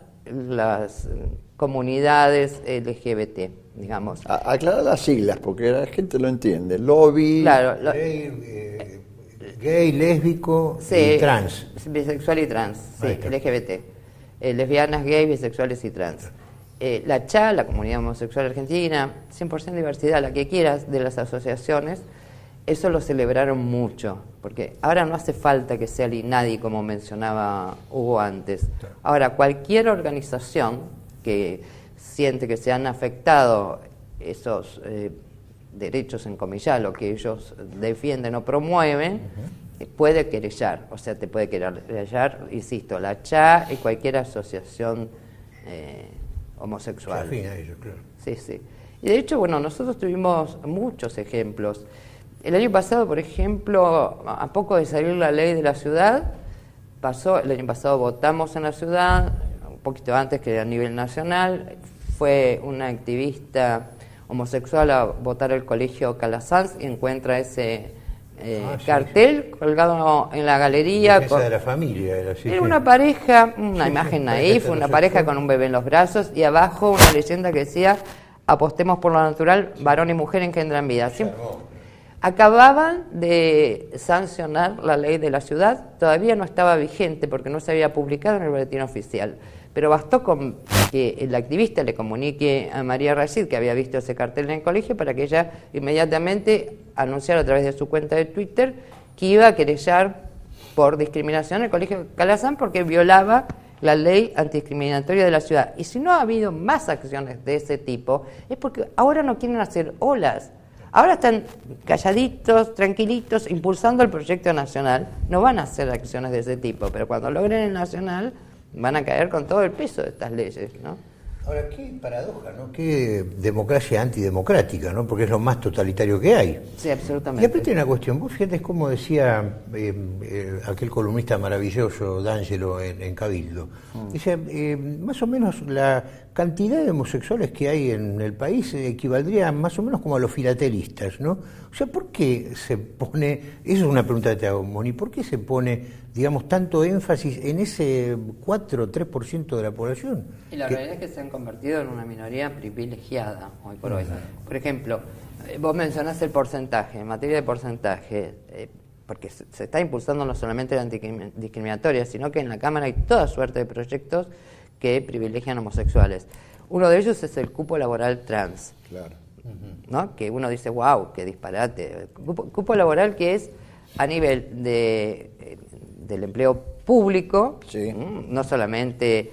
las comunidades L G B T, digamos. A- Aclara las siglas, porque la gente lo entiende. Lobby. Claro, lo, Gay, eh, gay, lésbico sí, y trans. Bisexual y trans, sí, Ahí está. L G B T. Eh, lesbianas, gays, bisexuales y trans. Eh, la C H A, la Comunidad Homosexual Argentina, cien por ciento diversidad, la que quieras, de las asociaciones, eso lo celebraron mucho, porque ahora no hace falta que sea el INADI, como mencionaba Hugo antes. Ahora, cualquier organización que siente que se han afectado esos eh, derechos en comillas, lo que ellos defienden o promueven, uh-huh. puede querellar, o sea, te puede querellar, insisto, la C H A y cualquier asociación eh, homosexual. Se afina a ellos, claro. Sí, sí. Y de hecho, bueno, nosotros tuvimos muchos ejemplos. El año pasado, por ejemplo, a poco de salir la ley de la ciudad, pasó, el año pasado votamos en la ciudad, un poquito antes que a nivel nacional, fue una activista homosexual a votar el colegio Calasanz y encuentra ese eh, ah, sí, cartel sí. colgado en la galería. Defensa con, de la familia. Era, sí, era sí. una pareja, una sí, imagen sí, naif, una pareja con un bebé en los brazos y abajo una leyenda que decía: apostemos por lo natural, varón y mujer engendran vida. Siempre, acababan de sancionar la ley de la ciudad, todavía no estaba vigente porque no se había publicado en el boletín oficial, pero bastó con que el activista le comunique a María Rashid que había visto ese cartel en el colegio para que ella inmediatamente anunciara a través de su cuenta de Twitter que iba a querellar por discriminación el colegio Calasanz porque violaba la ley antidiscriminatoria de la ciudad. Y si no ha habido más acciones de ese tipo, es porque ahora no quieren hacer olas. Ahora están calladitos, tranquilitos, impulsando el proyecto nacional. No van a hacer acciones de ese tipo, pero cuando logren el nacional van a caer con todo el peso de estas leyes, ¿no? Ahora, qué paradoja, ¿no? Qué democracia antidemocrática, ¿no? Porque es lo más totalitario que hay. Sí, absolutamente. Y aparte una cuestión, vos fíjate como decía eh, eh, aquel columnista maravilloso, D'Angelo, en, en Cabildo. Mm. Dice, eh, más o menos la cantidad de homosexuales que hay en el país equivaldría más o menos como a los filatelistas, ¿no? O sea, ¿por qué se pone, eso es una pregunta que te hago, Moni, ¿por qué se pone, digamos, tanto énfasis en ese cuatro o tres por ciento de la población? Y la que, realidad es que se han convertido en una minoría privilegiada hoy por hoy. Uh-huh. Por ejemplo, vos mencionás el porcentaje, en materia de porcentaje, eh, porque se, se está impulsando no solamente la antidiscriminatoria, sino que en la Cámara hay toda suerte de proyectos que privilegian homosexuales. Uno de ellos es el cupo laboral trans. Claro. Uh-huh. ¿No? Que uno dice, wow, qué disparate. Cupo, cupo laboral que es a nivel de, eh, del empleo público, sí. No solamente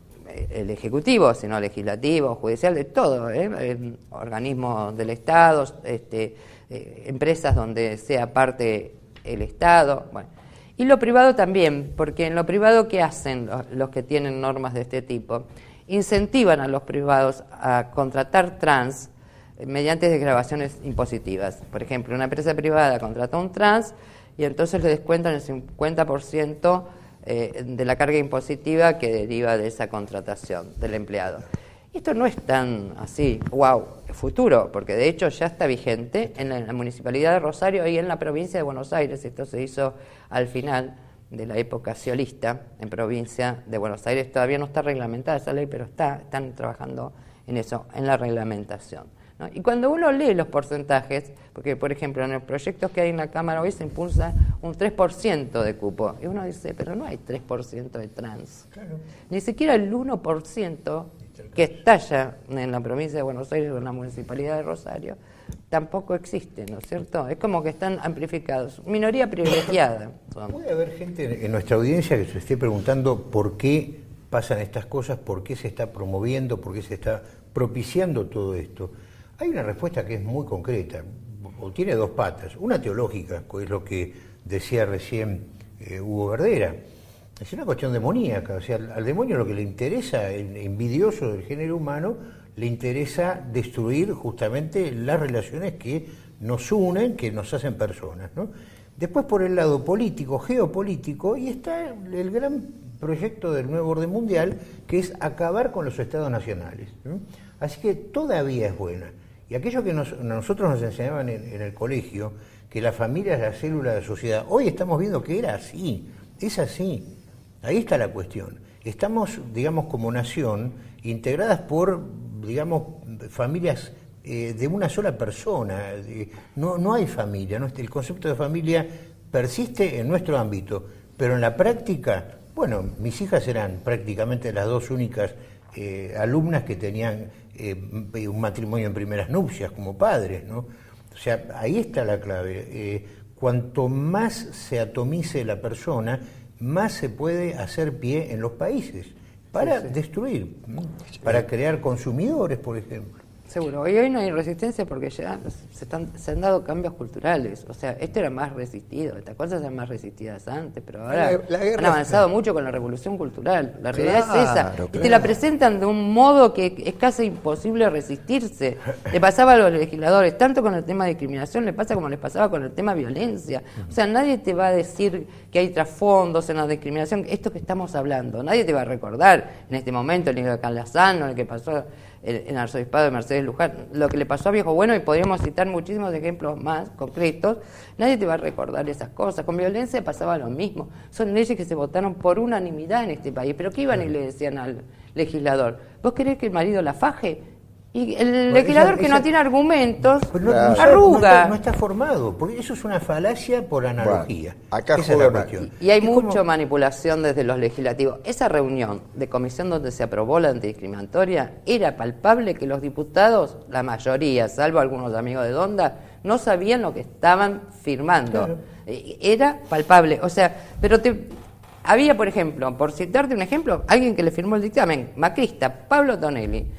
el ejecutivo, sino legislativo, judicial, de todo, ¿eh? Eh, organismos del Estado, este, eh, empresas donde sea parte el Estado, bueno. Y lo privado también, porque en lo privado, ¿qué hacen los, los que tienen normas de este tipo? Incentivan a los privados a contratar trans eh, mediante desgravaciones impositivas. Por ejemplo, una empresa privada contrata a un trans y entonces le descuentan el cincuenta por ciento eh, de la carga impositiva que deriva de esa contratación del empleado. Y esto no es tan así, wow, futuro, porque de hecho ya está vigente en la, en la Municipalidad de Rosario y en la provincia de Buenos Aires. Esto se hizo al final de la época sciolista en provincia de Buenos Aires. Todavía no está reglamentada esa ley, pero está, están trabajando en eso, en la reglamentación, ¿no? Y cuando uno lee los porcentajes, porque por ejemplo en los proyectos que hay en la Cámara hoy se impulsa un tres por ciento de cupo, y uno dice, pero no hay tres por ciento de trans, claro. Ni siquiera el uno por ciento que estalla en la provincia de Buenos Aires o en la Municipalidad de Rosario, tampoco existe, ¿no es cierto? Es como que están amplificados. Minoría privilegiada son. Puede haber gente en nuestra audiencia que se esté preguntando por qué pasan estas cosas, por qué se está promoviendo, por qué se está propiciando todo esto. Hay una respuesta que es muy concreta, o tiene dos patas. Una teológica, que es lo que decía recién eh, Hugo Verdera. Es una cuestión demoníaca, o sea, al, al demonio lo que le interesa, el envidioso del género humano, le interesa destruir justamente las relaciones que nos unen, que nos hacen personas, ¿no? Después por el lado político, geopolítico, y está el gran proyecto del nuevo orden mundial, que es acabar con los estados nacionales, ¿no? Así que todavía es buena. Y aquello que nos, nosotros nos enseñaban en, en el colegio, que la familia es la célula de la sociedad, hoy estamos viendo que era así, es así. Ahí está la cuestión. Estamos, digamos, como nación, integradas por, digamos, familias eh, de una sola persona. No, no hay familia, ¿no? El concepto de familia persiste en nuestro ámbito, pero en la práctica, bueno, mis hijas eran prácticamente las dos únicas eh, alumnas que tenían eh, un matrimonio en primeras nupcias como padres, ¿no? O sea, ahí está la clave. Eh, cuanto más se atomice la persona, más se puede hacer pie en los países para sí, sí. destruir, para crear consumidores, por ejemplo. Seguro, hoy, hoy no hay resistencia porque ya se, están, se han dado cambios culturales. O sea, esto era más resistido, estas cosas eran más resistidas antes, pero ahora la, la han avanzado mucho con la revolución cultural. La realidad claro, es esa. Claro. Y te la presentan de un modo que es casi imposible resistirse. Le pasaba a los legisladores, tanto con el tema de discriminación, le pasa como les pasaba con el tema violencia. O sea, nadie te va a decir que hay trasfondos en la discriminación, esto que estamos hablando. Nadie te va a recordar en este momento el de Calazano, el que pasó en el arzobispado de Mercedes Luján, lo que le pasó a Viejo Bueno, y podríamos citar muchísimos ejemplos más concretos. Nadie te va a recordar esas cosas. Con violencia pasaba lo mismo. Son leyes que se votaron por unanimidad en este país. ¿Pero qué iban y le decían al legislador? ¿Vos querés que el marido la faje? Y el bueno, legislador esa, que esa, no tiene argumentos, no, no, arruga. No está, no está formado, porque eso es una falacia por analogía. Bueno, acá esa es la cuestión. Y, y hay mucha como... manipulación desde los legislativos. Esa reunión de comisión donde se aprobó la antidiscriminatoria, era palpable que los diputados, la mayoría, salvo algunos amigos de Donda, no sabían lo que estaban firmando. Claro. Era palpable. O sea, pero te... había, por ejemplo, por citarte un ejemplo, alguien que le firmó el dictamen, macrista, Pablo Tonelli.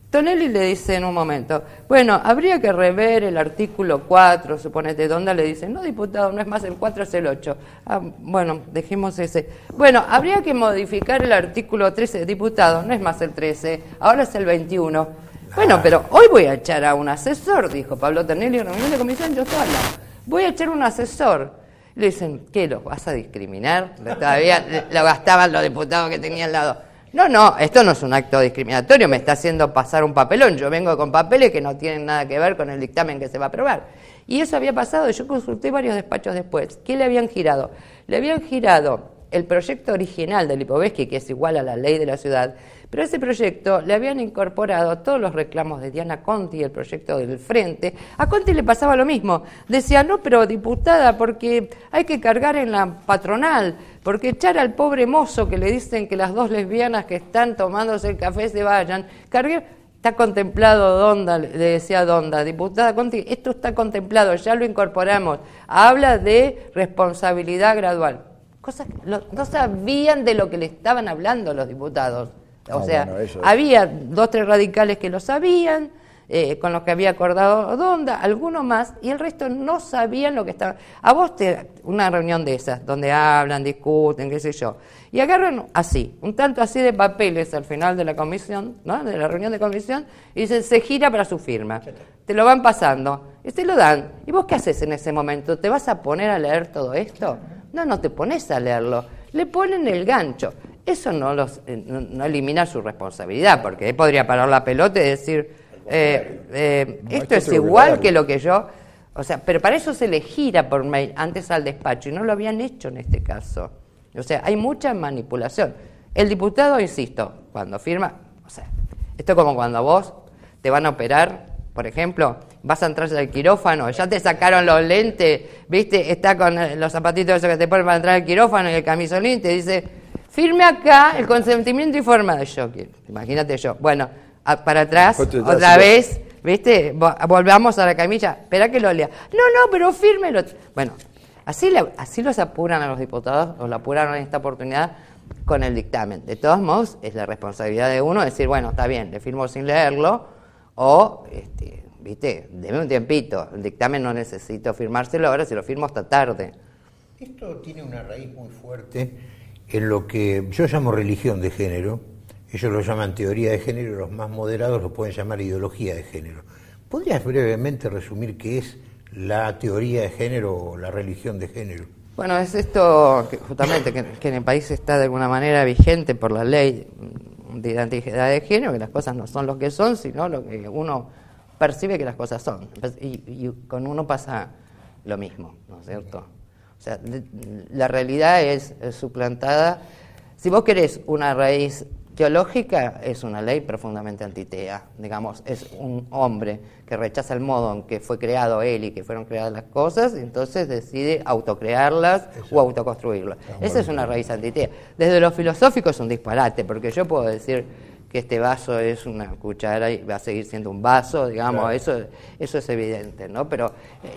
Tonelli le dice en un momento, bueno, habría que rever el artículo cuatro, suponete. Donda le dice, no, diputado, no es más el cuatro, es el ocho. Ah, bueno, dejemos ese. Bueno, habría que modificar el artículo trece, diputado, no es más el trece, ahora es el veintiuno. Ah. Bueno, pero hoy voy a echar a un asesor, dijo Pablo Tonelli en reunión de comisión, yo sola. Voy a echar un asesor. Le dicen, ¿qué, lo vas a discriminar? Todavía lo gastaban los diputados que tenía al lado. No, no, esto no es un acto discriminatorio, me está haciendo pasar un papelón. Yo vengo con papeles que no tienen nada que ver con el dictamen que se va a aprobar. Y eso había pasado, yo consulté varios despachos después. ¿Qué le habían girado? Le habían girado el proyecto original de Lipovetsky, que es igual a la ley de la ciudad, pero a ese proyecto le habían incorporado todos los reclamos de Diana Conti, el proyecto del Frente. A Conti le pasaba lo mismo. Decía, no, pero diputada, porque hay que cargar en la patronal, porque echar al pobre mozo que le dicen que las dos lesbianas que están tomándose el café se vayan, cargué. Está contemplado, Donda, le decía Donda, diputada Conti, esto está contemplado, ya lo incorporamos. Habla de responsabilidad gradual. Cosas que lo, no sabían de lo que le estaban hablando los diputados. O ah, sea, bueno, eso es. Había dos, tres radicales que lo sabían, eh, con los que había acordado Donda, algunos más, y el resto no sabían lo que estaba. A vos te, una reunión de esas, donde hablan, discuten, qué sé yo, y agarran así, un tanto así de papeles al final de la comisión, ¿no? De la reunión de comisión, y dicen, se gira para su firma. Te lo van pasando, y te lo dan. ¿Y vos qué haces en ese momento? ¿Te vas a poner a leer todo esto? No, no te pones a leerlo, le ponen el gancho. Eso no, los, eh, no, no elimina su responsabilidad, porque él podría parar la pelota y decir, eh, eh, no, esto es igual que lo que yo, o sea, pero para eso se le gira por mail antes al despacho, y no lo habían hecho en este caso. O sea, hay mucha manipulación. El diputado, insisto, cuando firma, o sea, esto es como cuando vos te van a operar, por ejemplo, vas a entrar al quirófano, ya te sacaron los lentes, viste, está con los zapatitos esos que te ponen para entrar al quirófano y el camisolín, te dice, firme acá el consentimiento informado. Yo, imagínate yo, bueno, a, para atrás, otra vez, viste, volvamos a la camilla, espera que lo lea. No, no, pero fírmelo. Bueno, así, le, así los apuran a los diputados, o lo apuraron en esta oportunidad con el dictamen. De todos modos, es la responsabilidad de uno decir, bueno, está bien, le firmo sin leerlo, o, este, viste, deme un tiempito, el dictamen no necesito firmárselo ahora, si lo firmo hasta tarde. Esto tiene una raíz muy fuerte en lo que yo llamo religión de género, ellos lo llaman teoría de género, los más moderados lo pueden llamar ideología de género. ¿Podrías brevemente resumir qué es la teoría de género o la religión de género? Bueno, es esto que, justamente que, que en el país está de alguna manera vigente por la ley de identidad de género, que las cosas no son lo que son, sino lo que uno percibe que las cosas son. Y, y con uno pasa lo mismo, ¿no es cierto? O sea, la realidad es, es suplantada. Si vos querés una raíz teológica, es una ley profundamente antitea. Digamos, es un hombre que rechaza el modo en que fue creado él y que fueron creadas las cosas, y entonces decide autocrearlas Eso. o autoconstruirlas. Esa bueno. es una raíz antitea. Desde lo filosófico es un disparate, porque yo puedo decir que este vaso es una cuchara y va a seguir siendo un vaso, digamos, claro. eso, eso es evidente, ¿no? Pero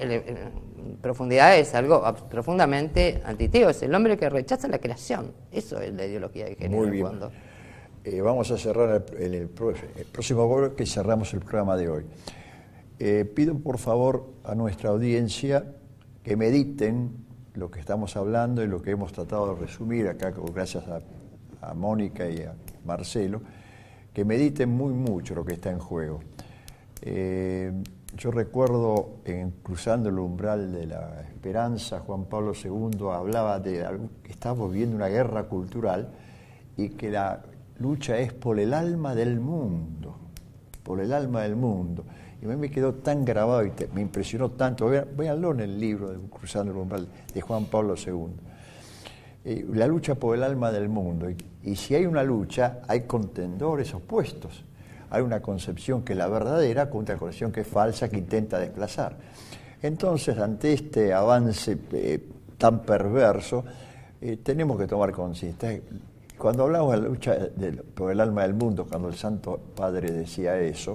en profundidad es algo profundamente antiteo, es el hombre que rechaza la creación, eso es la ideología de género. Muy bien. Cuando... Eh, vamos a cerrar el, el, el, el próximo bloque, cerramos el programa de hoy. Eh, pido por favor a nuestra audiencia que mediten lo que estamos hablando y lo que hemos tratado de resumir acá, gracias a, a Mónica y a Marcelo, que mediten muy mucho lo que está en juego. Eh, yo recuerdo, en Cruzando el umbral de la esperanza, Juan Pablo segundo hablaba de que estamos viviendo una guerra cultural y que la lucha es por el alma del mundo, por el alma del mundo. Y a mí me quedó tan grabado y te, me impresionó tanto. Véanlo en el libro de Cruzando el umbral de Juan Pablo segundo. Eh, la lucha por el alma del mundo. Y, y si hay una lucha, hay contendores opuestos. Hay una concepción que es la verdadera contra la concepción que es falsa, que intenta desplazar. Entonces, ante este avance eh, tan perverso, eh, tenemos que tomar conciencia. Cuando hablamos de la lucha de, por el alma del mundo, cuando el Santo Padre decía eso,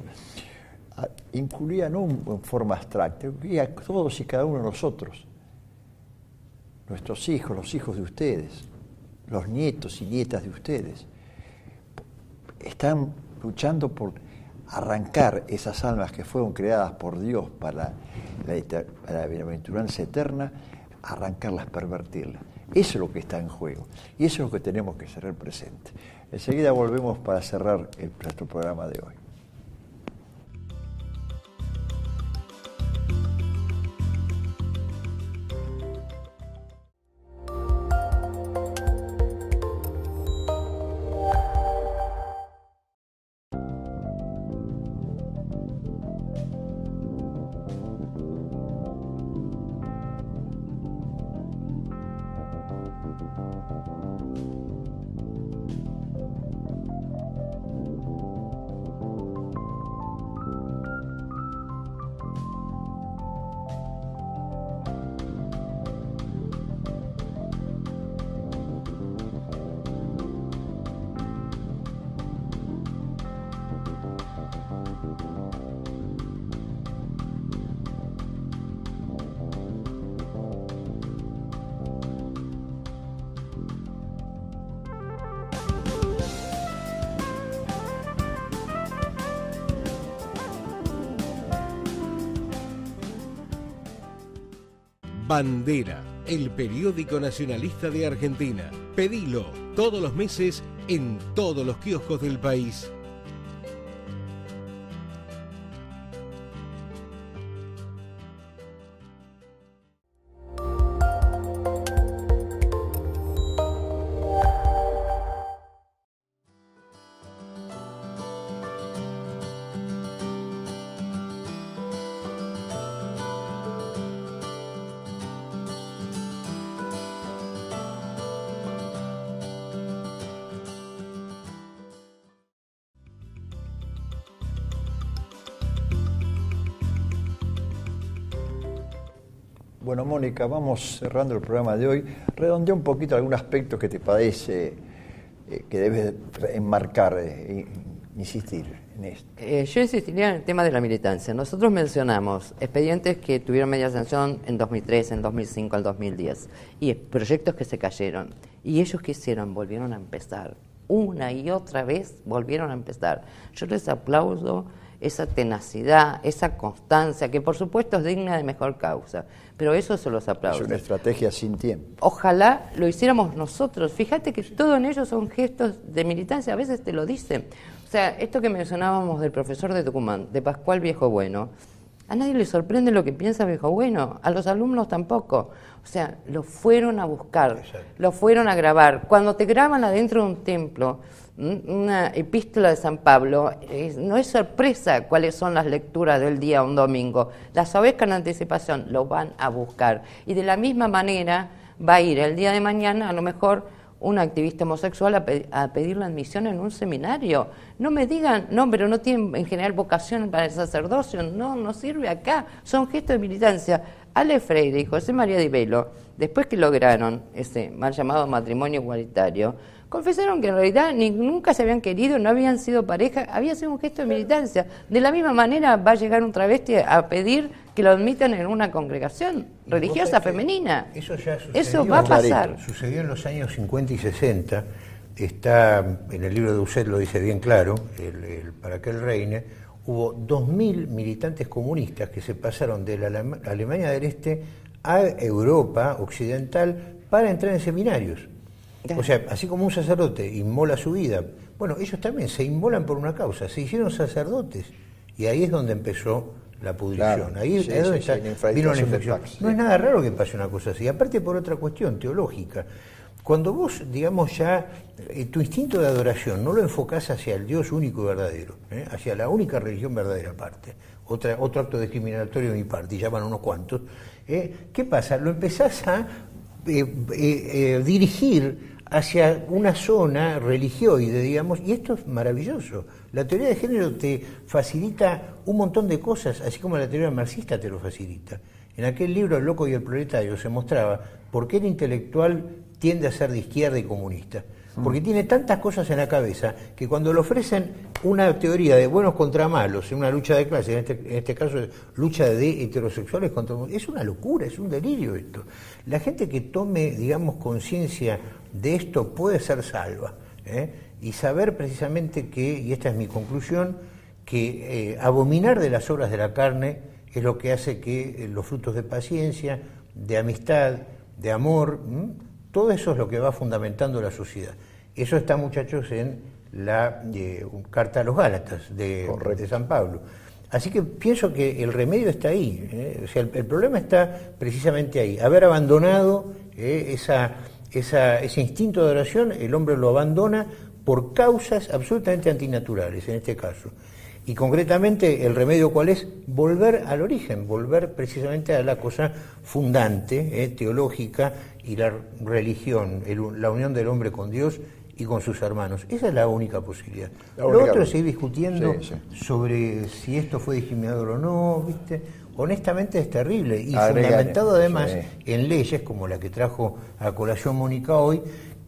incluía no en forma abstracta, incluía a todos y cada uno de nosotros. Nuestros hijos, los hijos de ustedes, los nietos y nietas de ustedes, están luchando por arrancar esas almas que fueron creadas por Dios para la, para la bienaventuranza eterna, arrancarlas, pervertirlas. Eso es lo que está en juego y eso es lo que tenemos que hacer presente. Enseguida volvemos para cerrar el, nuestro programa de hoy. Bandera, el periódico nacionalista de Argentina. Pedilo todos los meses en todos los kioscos del país. Bueno, Mónica, vamos cerrando el programa de hoy. Redondea un poquito algún aspecto que te parece eh, que debes enmarcar, eh, insistir en esto. Eh, yo insistiría en el tema de la militancia. Nosotros mencionamos expedientes que tuvieron media sanción en dos mil tres, en dos mil cinco, en dos mil diez, y proyectos que se cayeron. ¿Y ellos qué hicieron? Volvieron a empezar. Una y otra vez volvieron a empezar. Yo les aplaudo esa tenacidad, esa constancia, que por supuesto es digna de mejor causa, pero eso se los aplaudo. Es una estrategia sin tiempo. Ojalá lo hiciéramos nosotros. Fíjate que todo en ellos son gestos de militancia, a veces te lo dicen. O sea, esto que mencionábamos del profesor de Tucumán, de Pascual Viejo Bueno, a nadie le sorprende lo que piensa Viejo Bueno, a los alumnos tampoco. O sea, lo fueron a buscar, Exacto. lo fueron a grabar. Cuando te graban adentro de un templo, una epístola de San Pablo, eh, no es sorpresa cuáles son las lecturas del día un domingo, las sabés con anticipación, lo van a buscar. Y de la misma manera va a ir el día de mañana a lo mejor un activista homosexual a, pe a pedir la admisión en un seminario. No me digan, no, pero no tienen en general vocación para el sacerdocio, no, no sirve acá, son gestos de militancia. Ale Freire y José María Di Velo, después que lograron ese mal llamado matrimonio igualitario, confesaron que en realidad ni, nunca se habían querido, no habían sido pareja, había sido un gesto de militancia. De la misma manera va a llegar un travesti a pedir que lo admitan en una congregación religiosa femenina. Eso ya sucedió. Eso va a pasar. Sucedió en los años cincuenta y sesenta, está en el libro de Uset lo dice bien claro, el, el, para que él reine, hubo dos mil militantes comunistas que se pasaron de la Alemania del Este a Europa occidental para entrar en seminarios. O sea, así como un sacerdote inmola su vida, bueno, ellos también se inmolan por una causa, se hicieron sacerdotes y ahí es donde empezó la pudrición, claro, ahí sí, es donde sí, está, sí, vino la infección. Pax, no sí. es nada raro que pase una cosa así, aparte por otra cuestión teológica. Cuando vos, digamos ya, eh, tu instinto de adoración no lo enfocás hacia el Dios único y verdadero, ¿eh? hacia la única religión verdadera aparte, otra, otro acto discriminatorio de mi parte, y ya van unos cuantos, ¿eh? ¿qué pasa? Lo empezás a eh, eh, eh, dirigir hacia una zona religioide, digamos, y esto es maravilloso. La teoría de género te facilita un montón de cosas, así como la teoría marxista te lo facilita. En aquel libro El loco y el proletario se mostraba por qué el intelectual tiende a ser de izquierda y comunista. Porque tiene tantas cosas en la cabeza que cuando le ofrecen una teoría de buenos contra malos, en una lucha de clases, en este, en este caso lucha de heterosexuales contra... Es una locura, es un delirio esto. La gente que tome, digamos, conciencia de esto puede ser salva, ¿eh? Y saber precisamente que, y esta es mi conclusión, que eh, abominar de las obras de la carne es lo que hace que eh, los frutos de paciencia, de amistad, de amor, ¿m? todo eso es lo que va fundamentando la sociedad. Eso está, muchachos, en la eh, carta a los Gálatas de, de San Pablo. Así que pienso que el remedio está ahí, ¿eh? O sea, el, el problema está precisamente ahí. Haber abandonado eh, esa, esa, ese instinto de oración, el hombre lo abandona por causas absolutamente antinaturales, en este caso. Y concretamente, ¿el remedio cuál es? Volver al origen, volver precisamente a la cosa fundante, eh, teológica, y la religión, el, la unión del hombre con Dios y con sus hermanos. Esa es la única posibilidad. La Lo única otro es seguir discutiendo sí, sí. sobre si esto fue discriminador o no, ¿viste? Honestamente es terrible y Agregar, fundamentado además sí. en leyes como la que trajo a colación Mónica hoy,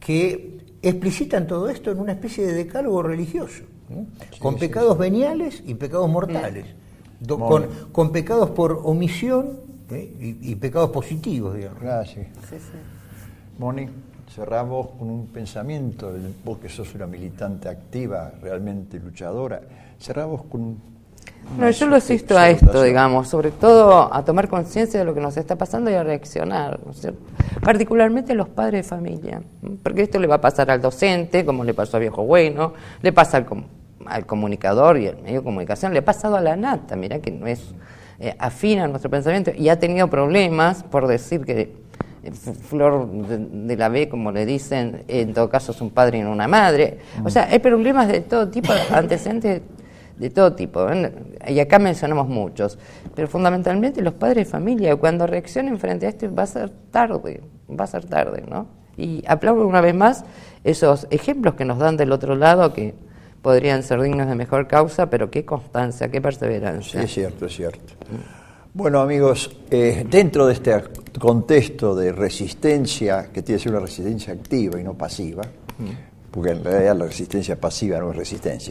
que explicitan todo esto en una especie de decálogo religioso, ¿eh? sí, con sí, pecados sí. veniales y pecados mortales, Do, con, con pecados por omisión ¿eh? y, y pecados positivos, digamos. Ah, sí. Sí, sí. Moni, cerramos con un pensamiento, vos que sos una militante activa, realmente luchadora, cerramos con... No, yo lo asisto a esto, digamos, sobre todo a tomar conciencia de lo que nos está pasando y a reaccionar, ¿no es cierto? Particularmente los padres de familia, porque esto le va a pasar al docente, como le pasó a Viejo Bueno, le pasa al, com al comunicador y al medio de comunicación, le ha pasado a la nata, mirá que no es eh, afín a nuestro pensamiento y ha tenido problemas por decir que eh, Flor de, de la B, como le dicen, en todo caso es un padre y no una madre, o sea, hay problemas de todo tipo, antecedentes de todo tipo, ¿eh? Y acá mencionamos muchos, pero fundamentalmente los padres de familia, cuando reaccionen frente a esto va a ser tarde, va a ser tarde, ¿no? Y aplaudo una vez más esos ejemplos que nos dan del otro lado que podrían ser dignos de mejor causa, pero qué constancia, qué perseverancia. Sí, es cierto, es cierto. Bueno, amigos, eh, dentro de este contexto de resistencia, que tiene que ser una resistencia activa y no pasiva, porque en realidad la resistencia pasiva no es resistencia,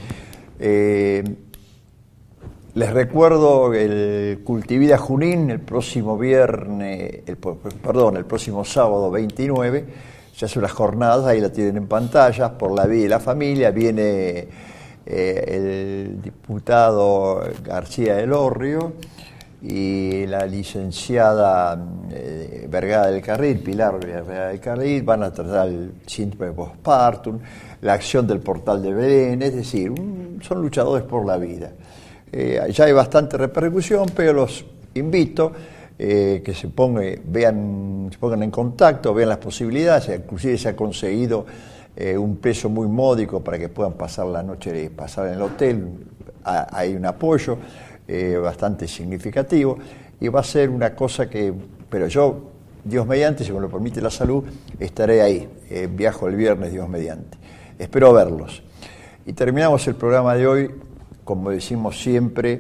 Eh, les recuerdo el Cultivida Junín el próximo viernes, el, perdón, el próximo sábado veintinueve, se hace unas jornadas, ahí la tienen en pantalla, por la vida y la familia, viene eh, el diputado García del Orrio y la licenciada eh, Vergara del Carril, Pilar Vergara del Carril, van a tratar el síndrome de postpartum, la acción del portal de Belén, es decir, un, son luchadores por la vida. Eh, ya hay bastante repercusión, pero los invito eh, que se, ponga, vean, se pongan en contacto, vean las posibilidades, inclusive se ha conseguido eh, un peso muy módico para que puedan pasar la noche, pasar en el hotel, ha, hay un apoyo eh, bastante significativo y va a ser una cosa que, pero yo, Dios mediante, si me lo permite la salud, estaré ahí, eh, viajo el viernes, Dios mediante. Espero verlos. Y terminamos el programa de hoy, como decimos siempre,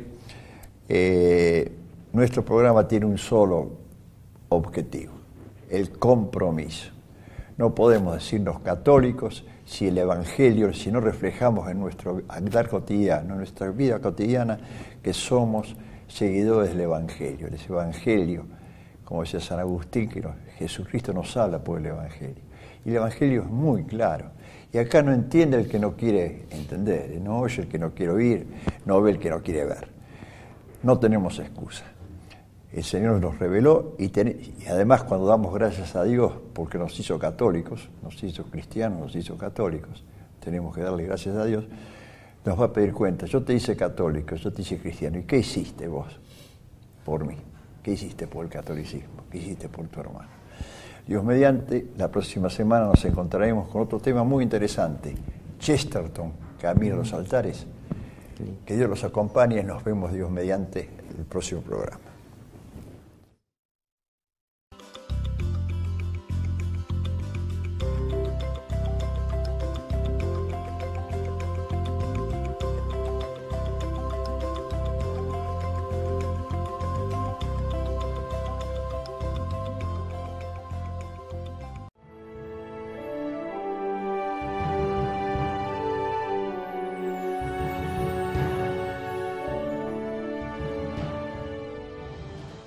eh, nuestro programa tiene un solo objetivo, el compromiso. No podemos decirnos católicos si el Evangelio, si no reflejamos en nuestro andar cotidiano, en nuestra vida cotidiana, que somos seguidores del Evangelio. El Evangelio, como decía San Agustín, que Jesucristo nos habla por el Evangelio. Y el Evangelio es muy claro. Y acá no entiende el que no quiere entender, no oye el que no quiere oír, no ve el que no quiere ver. No tenemos excusa. El Señor nos reveló y, ten, y además cuando damos gracias a Dios porque nos hizo católicos, nos hizo cristianos, nos hizo católicos, tenemos que darle gracias a Dios, nos va a pedir cuenta. Yo te hice católico, yo te hice cristiano. ¿Y qué hiciste vos por mí? ¿Qué hiciste por el catolicismo? ¿Qué hiciste por tu hermano? Dios mediante, la próxima semana nos encontraremos con otro tema muy interesante, Chesterton, Camino a los Altares. Que Dios los acompañe y nos vemos, Dios mediante, el próximo programa.